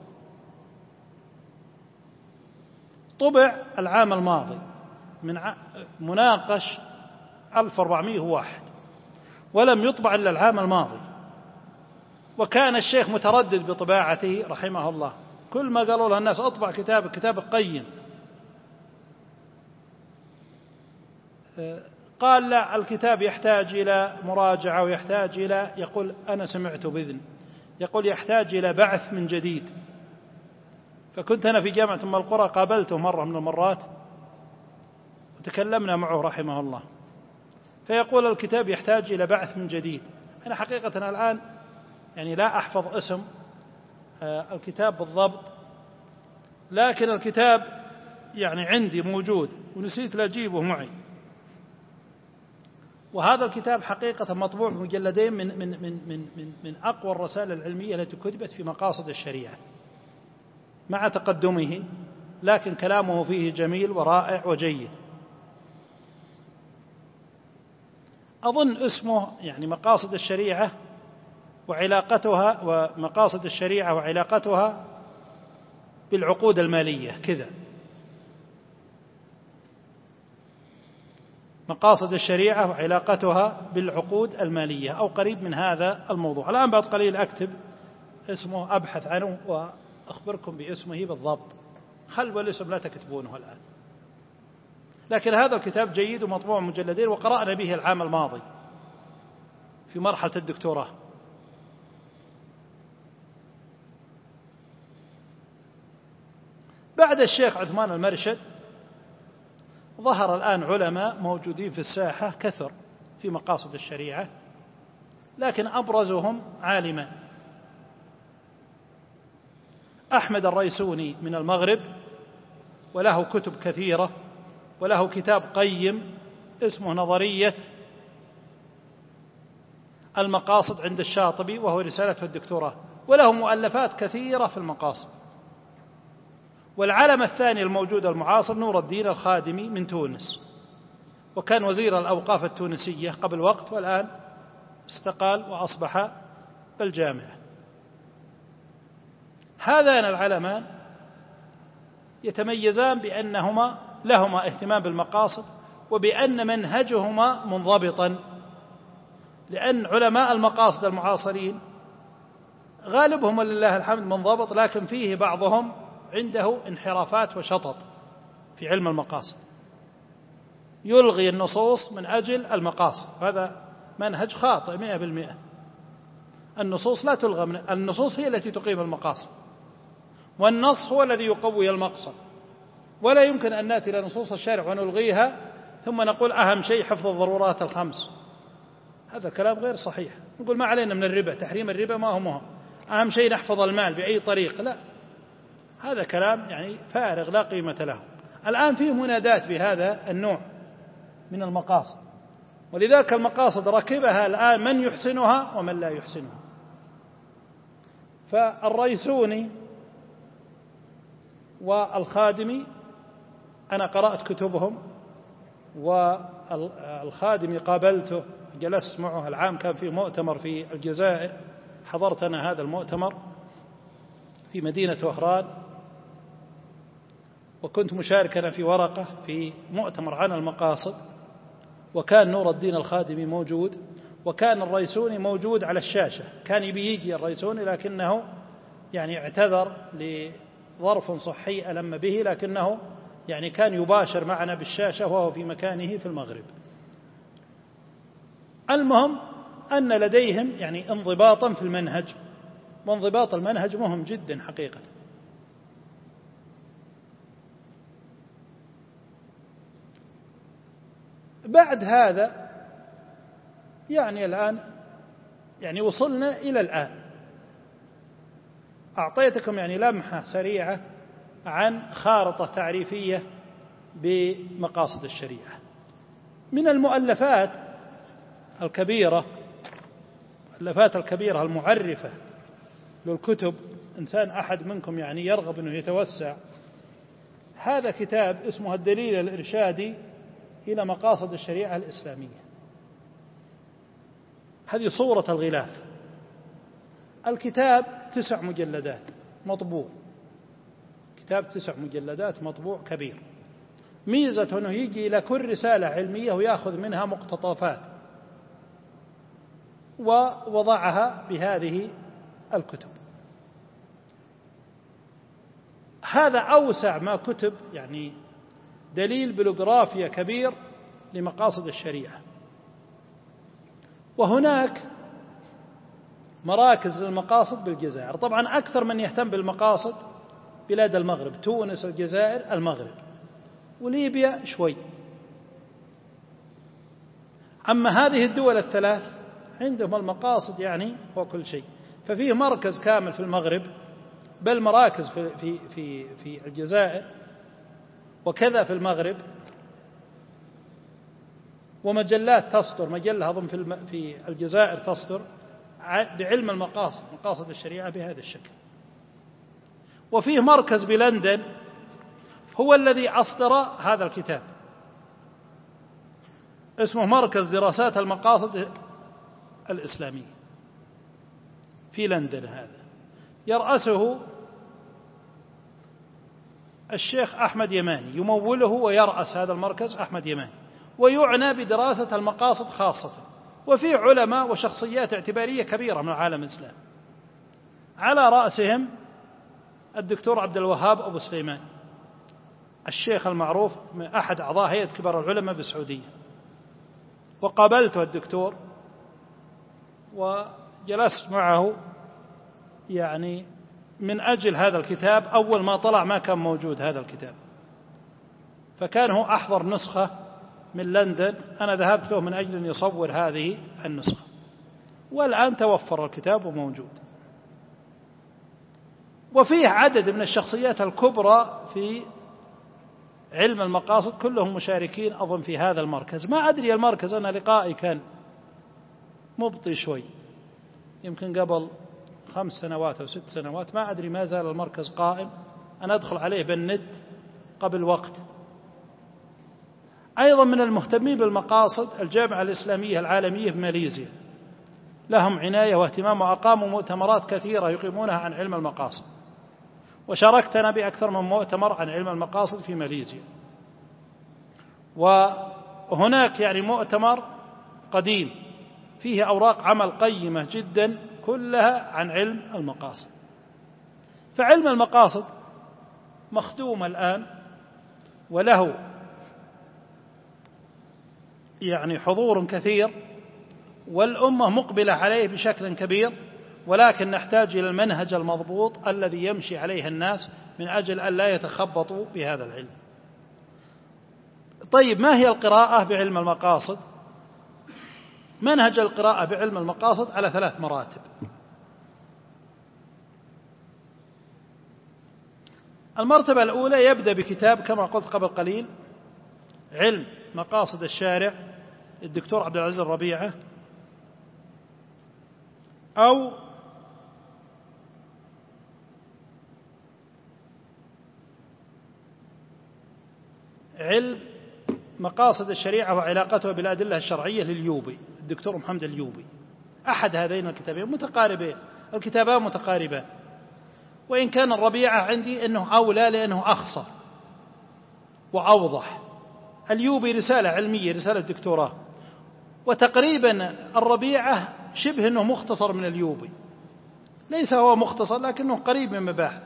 طبع العام الماضي من مناقش 1401 ولم يطبع إلا العام الماضي، وكان الشيخ متردد بطباعته رحمه الله، كل ما قالوا له الناس اطبع كتاب قيم، قال لا، الكتاب يحتاج إلى مراجعة ويحتاج إلى، يقول أنا سمعت بإذن، يقول يحتاج إلى بعث من جديد. فكنت أنا في جامعة أم القرى قابلته مرة من المرات وتكلمنا معه رحمه الله، فيقول الكتاب يحتاج إلى بعث من جديد. أنا حقيقة الآن يعني لا أحفظ اسم الكتاب بالضبط، لكن الكتاب يعني عندي موجود ونسيت لأجيبه معي. وهذا الكتاب حقيقة مطبوع بمجلدين من أقوى الرسائل العلمية التي كتبت في مقاصد الشريعة مع تقدمه، لكن كلامه فيه جميل ورائع وجيد. أظن اسمه يعني مقاصد الشريعة وعلاقتها، ومقاصد الشريعة وعلاقتها بالعقود المالية كذا، مقاصد الشريعة وعلاقتها بالعقود المالية أو قريب من هذا الموضوع. الآن بعد قليل أكتب اسمه أبحث عنه وأخبركم باسمه بالضبط، خلوا الاسم لا تكتبونه الآن. لكن هذا الكتاب جيد ومطبوع مجلدين، وقرأنا به العام الماضي في مرحلة الدكتوراه. بعد الشيخ عثمان المرشد ظهر الآن علماء موجودين في الساحة كثر في مقاصد الشريعة، لكن أبرزهم عالمان: أحمد الريسوني من المغرب، وله كتب كثيرة، وله كتاب قيم اسمه نظرية المقاصد عند الشاطبي وهو رسالته الدكتوراه، وله مؤلفات كثيرة في المقاصد. والعلم الثاني الموجود المعاصر نور الدين الخادمي من تونس، وكان وزير الأوقاف التونسية قبل وقت، والآن استقال وأصبح بالجامعة. هذان العلمان يتميزان بأنهما لهما اهتمام بالمقاصد، وبأن منهجهما منضبطا، لأن علماء المقاصد المعاصرين غالبهم ولله الحمد منضبط، لكن فيه بعضهم عنده انحرافات وشطط في علم المقاصد، يلغي النصوص من أجل المقاصد، هذا منهج خاطئ 100%. النصوص لا تلغى، النصوص هي التي تقيم المقاصد، والنص هو الذي يقوي المقصد. ولا يمكن أن نأتي إلى نصوص الشارع ونلغيها ثم نقول أهم شيء حفظ الضرورات الخمس، هذا كلام غير صحيح. نقول ما علينا من الربا، تحريم الربا ما هو مهم، أهم شيء نحفظ المال بأي طريق، لا، هذا كلام يعني فارغ لا قيمة له. الآن فيه منادات بهذا النوع من المقاصد، ولذلك المقاصد ركبها الآن من يحسنها ومن لا يحسنها. فالريسوني والخادمي أنا قرأت كتبهم، والخادمي قابلته جلست معه العام، كان في مؤتمر في الجزائر، حضرت أنا هذا المؤتمر في مدينة وهران، وكنت مشاركا في ورقة في مؤتمر عن المقاصد، وكان نور الدين الخادمي موجود، وكان الريسوني موجود على الشاشة. كان يجي الريسوني لكنه يعني اعتذر لظرف صحي ألم به، لكنه يعني كان يباشر معنا بالشاشة وهو في مكانه في المغرب. المهم أن لديهم يعني انضباطا في المنهج، وانضباط المنهج مهم جدا حقيقة. بعد هذا يعني الآن يعني وصلنا إلى الآن. أعطيتكم يعني لمحة سريعة عن خارطة تعريفية بمقاصد الشريعة. من المؤلفات الكبيرة المعرفة للكتب، إنسان أحد منكم يعني يرغب أنه يتوسع، هذا كتاب اسمه الدليل الإرشادي إلى مقاصد الشريعة الإسلامية. هذه صورة الغلاف. الكتاب 9 مجلدات مطبوع، كتاب 9 مجلدات مطبوع كبير. ميزة أنه يجي إلى كل رسالة علمية ويأخذ منها مقتطفات ووضعها بهذه الكتب. هذا أوسع ما كتب، يعني دليل بلوغرافيا كبير لمقاصد الشريعة. وهناك مراكز للمقاصد بالجزائر. طبعا أكثر من يهتم بالمقاصد بلاد المغرب، تونس، الجزائر، المغرب، وليبيا شوي. أما هذه الدول الثلاث عندهم المقاصد يعني هو كل شيء. ففيه مركز كامل في المغرب، بل مراكز في الجزائر وكذا في المغرب، ومجلات تصدر، مجلة أظن في الجزائر تصدر بعلم المقاصد، مقاصد الشريعة بهذا الشكل. وفيه مركز بلندن هو الذي أصدر هذا الكتاب، اسمه مركز دراسات المقاصد الإسلامية في لندن. هذا يرأسه الشيخ أحمد يماني، يموله ويرأس هذا المركز أحمد يماني، ويعنى بدراسة المقاصد خاصة. وفيه علماء وشخصيات اعتبارية كبيرة من العالم الإسلامي، على رأسهم الدكتور عبد الوهاب أبو سليمان، الشيخ المعروف من أحد أعضاء هيئة كبار العلماء بالسعودية. وقابلته الدكتور وجلست معه يعني من أجل هذا الكتاب. أول ما طلع ما كان موجود هذا الكتاب، فكان هو أحضر نسخة من لندن، أنا ذهبت له من أجل أن يصور هذه النسخة، والآن توفر الكتاب وموجود. وفيه عدد من الشخصيات الكبرى في علم المقاصد كلهم مشاركين أظن في هذا المركز. ما أدري المركز، أنا لقائي كان مبطي شوي، يمكن قبل 5 سنوات أو 6 سنوات، ما أدري ما زال المركز قائم. أنا أدخل عليه بالنت قبل وقت. أيضا من المهتمين بالمقاصد الجامعة الإسلامية العالمية في ماليزيا، لهم عناية واهتمام، وأقاموا مؤتمرات كثيرة يقيمونها عن علم المقاصد، وشاركت أنا بأكثر من مؤتمر عن علم المقاصد في ماليزيا. وهناك يعني مؤتمر قديم فيه أوراق عمل قيمة جدا كلها عن علم المقاصد. فعلم المقاصد مخدوم الآن، وله يعني حضور كثير، والأمة مقبلة عليه بشكل كبير، ولكن نحتاج إلى المنهج المضبوط الذي يمشي عليه الناس من أجل أن لا يتخبطوا بهذا العلم. طيب، ما هي القراءة بعلم المقاصد؟ منهج القراءة بعلم المقاصد على 3 مراتب. المرتبة الأولى يبدأ بكتاب كما قلت قبل قليل، علم مقاصد الشارع الدكتور عبد العزيز الربيعة، أو علم مقاصد الشريعة وعلاقتها بالأدلة الشرعية لليوبي، الدكتور محمد اليوبي. أحد هذين الكتابين متقاربين، الكتابان متقاربان، وإن كان الربيعة عندي أنه أولى لأنه أخصر، وأوضح. اليوبي رسالة علمية، رسالة دكتوراه، وتقريبا الربيعة شبه أنه مختصر من اليوبي، ليس هو مختصر لكنه قريب من مباحث.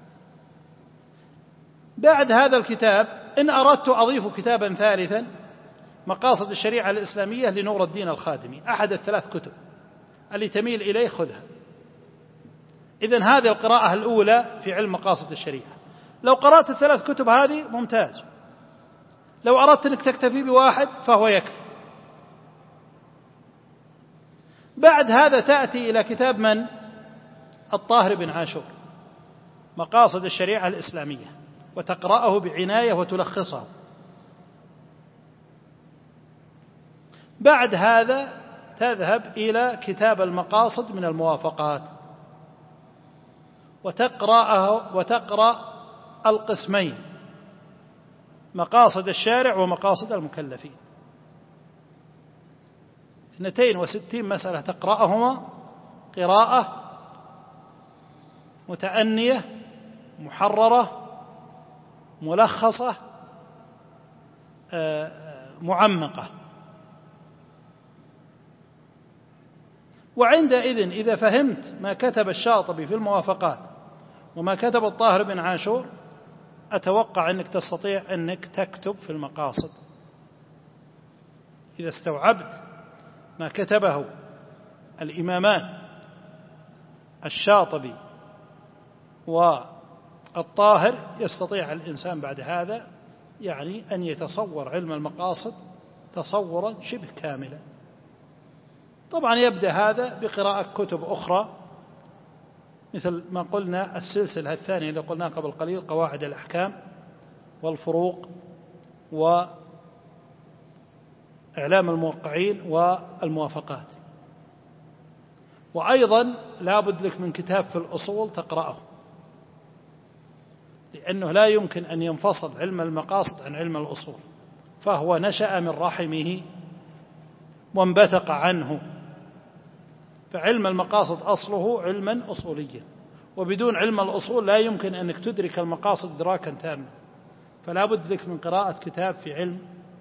بعد هذا الكتاب إن أردت أضيف كتابا ثالثا، مقاصد الشريعة الإسلامية لنور الدين الخادمي، أحد الثلاث كتب اللي تميل إليه خذها. إذن هذه القراءة الأولى في علم مقاصد الشريعة. لو قرأت الثلاث كتب هذه ممتاز، لو أردت أنك تكتفي بواحد فهو يكفي. بعد هذا تأتي إلى كتاب من؟ الطاهر بن عاشور، مقاصد الشريعة الإسلامية، وتقرأه بعناية وتلخصه. بعد هذا تذهب إلى كتاب المقاصد من الموافقات وتقرأ القسمين، مقاصد الشارع ومقاصد المكلفين، 62 مسألة تقرأهما قراءة متأنية محررة ملخصة معمقة. وعندئذ إذا فهمت ما كتب الشاطبي في الموافقات وما كتب الطاهر بن عاشور، أتوقع أنك تستطيع أنك تكتب في المقاصد. إذا استوعبت ما كتبه الإمامان الشاطبي والطاهر، يستطيع الإنسان بعد هذا يعني أن يتصور علم المقاصد تصورا شبه كاملا. طبعا يبدأ هذا بقراءة كتب أخرى، مثل ما قلنا السلسلة الثانية اللي قلناها قبل قليل، قواعد الأحكام والفروق وإعلام الموقعين والموافقات. وأيضا لا بد لك من كتاب في الأصول تقرأه، لأنه لا يمكن أن ينفصل علم المقاصد عن علم الأصول، فهو نشأ من رحمه وانبثق عنه. فعلم المقاصد أصله علما أصوليا، وبدون علم الأصول لا يمكن أنك تدرك المقاصد إدراكا تاما، فلا بد لك من قراءة كتاب في علم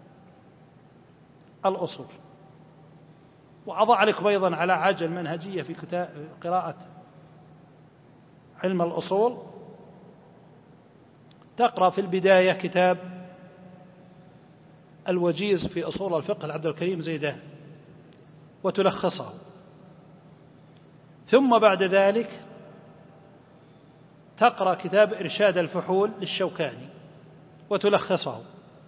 الأصول. وأضع لكم أيضا على عجل منهجية في قراءة علم الأصول. تقرأ في البداية كتاب الوجيز في أصول الفقه لعبد الكريم زيدان وتلخصه، ثم بعد ذلك تقرأ كتاب إرشاد الفحول للشوكاني وتلخصه،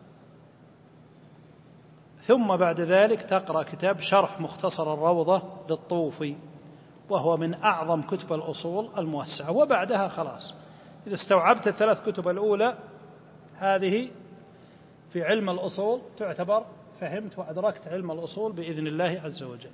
ثم بعد ذلك تقرأ كتاب شرح مختصر الروضة للطوفي، وهو من أعظم كتب الأصول الموسعة. وبعدها خلاص، إذا استوعبت الثلاث كتب الأولى هذه في علم الأصول تعتبر فهمت وأدركت علم الأصول بإذن الله عز وجل.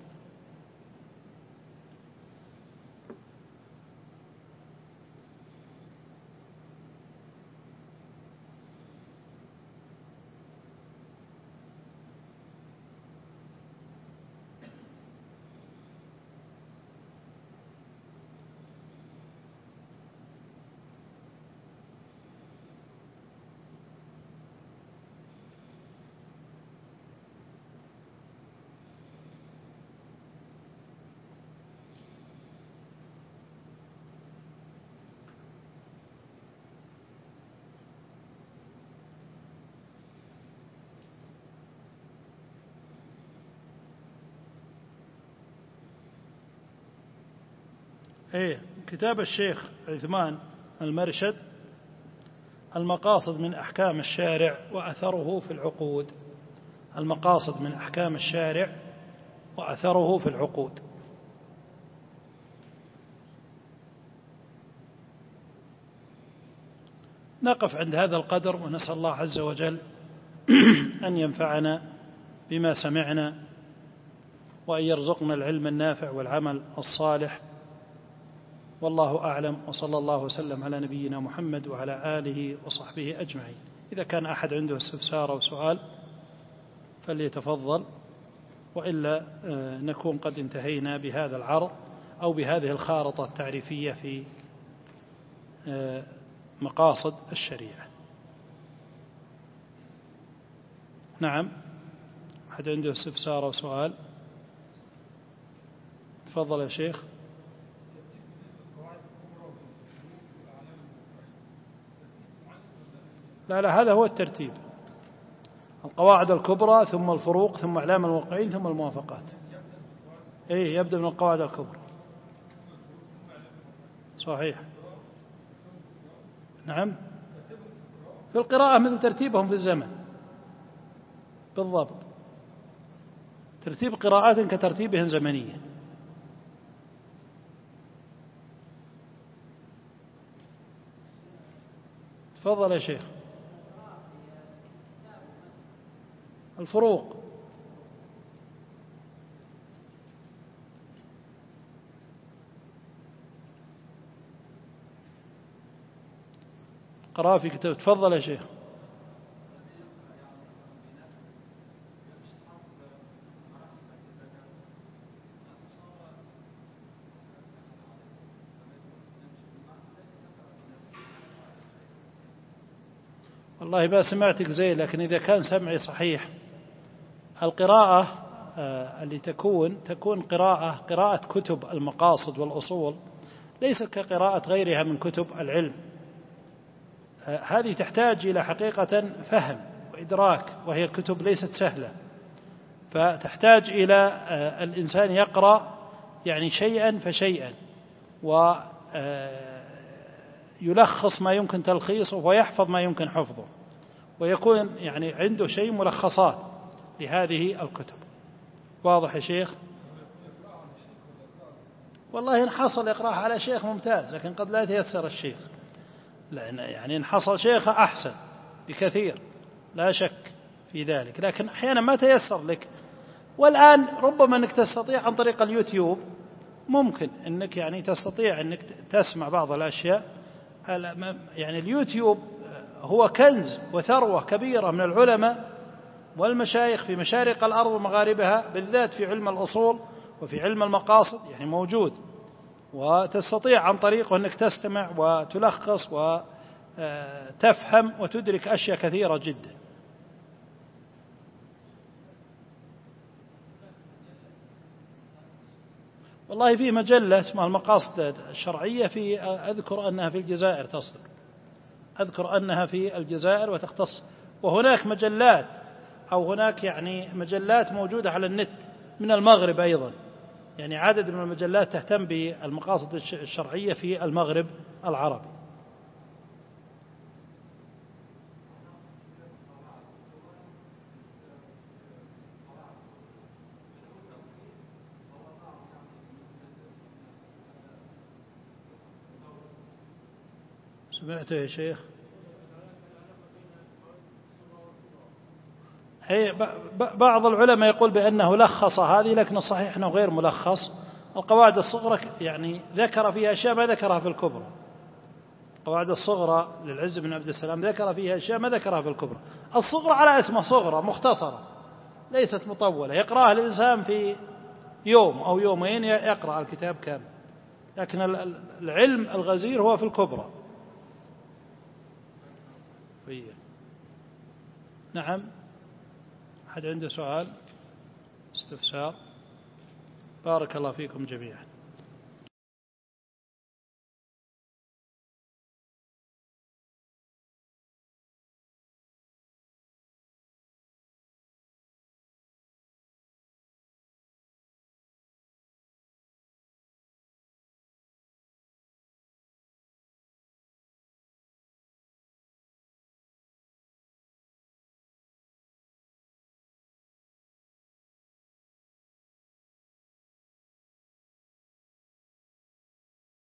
كتاب الشيخ عثمان المرشد المقاصد من أحكام الشارع وأثره في العقود، المقاصد من أحكام الشارع وأثره في العقود. نقف عند هذا القدر، ونسأل الله عز وجل أن ينفعنا بما سمعنا، وأن يرزقنا العلم النافع والعمل الصالح. والله أعلم، وصلى الله وسلم على نبينا محمد وعلى آله وصحبه أجمعين. إذا كان أحد عنده استفسار أو سؤال فليتفضل، وإلا نكون قد انتهينا بهذا العرض أو بهذه الخارطة التعريفية في مقاصد الشريعة. نعم، أحد عنده استفسار أو سؤال؟ تفضل يا شيخ. لا هذا هو الترتيب، القواعد الكبرى ثم الفروق ثم أعلام الموقعين ثم الموافقات. يبدأ من القواعد الكبرى. صحيح. نعم، في القراءة مثل ترتيبهم في الزمن بالضبط، ترتيب قراءات كترتيبهم زمنيا. تفضل يا شيخ. الفروق، قراءة في كتاب. تفضل يا شيخ. والله ما سمعتك زين، لكن إذا كان سمعي صحيح، القراءة اللي تكون قراءة كتب المقاصد والأصول ليست كقراءة غيرها من كتب العلم. هذه تحتاج إلى حقيقة فهم وإدراك، وهي كتب ليست سهلة، فتحتاج إلى الإنسان يقرأ يعني شيئا فشيئا، ويلخص ما يمكن تلخيصه ويحفظ ما يمكن حفظه، ويكون يعني عنده شيء ملخصات لهذه الكتب. واضح يا شيخ؟ والله إن حصل إقراء على شيخ ممتاز، لكن قد لا يتيسر الشيخ، لأن يعني إن حصل شيخ أحسن بكثير لا شك في ذلك، لكن أحيانا ما تيسر لك. والآن ربما أنك تستطيع عن طريق اليوتيوب، ممكن أنك يعني تستطيع أنك تسمع بعض الأشياء. يعني اليوتيوب هو كنز وثروة كبيرة من العلماء والمشايخ في مشارق الأرض ومغاربها، بالذات في علم الأصول وفي علم المقاصد، يعني موجود، وتستطيع عن طريقه أنك تستمع وتلخص وتفهم وتدرك أشياء كثيرة جدا. والله في مجلة اسمها المقاصد الشرعية، أذكر أنها في الجزائر تصدر، أذكر أنها في الجزائر وتختص. وهناك مجلات، أو هناك يعني مجلات موجودة على النت من المغرب أيضا، يعني عدد من المجلات تهتم بالمقاصد الشرعية في المغرب العربي. سمعته يا شيخ؟ بعض العلماء يقول بأنه لخص هذه، لكن الصحيح أنه غير ملخص. القواعد الصغرى يعني ذكر فيها أشياء ما ذكرها في الكبرى. القواعد الصغرى للعز بن عبد السلام ذكر فيها أشياء ما ذكرها في الكبرى. الصغرى على اسمها صغرى مختصرة ليست مطولة، يقرأها الإنسان في يوم أو يومين يقرأ الكتاب كامل، لكن العلم الغزير هو في الكبرى. نعم، أحد عنده سؤال استفسار؟ بارك الله فيكم جميعا.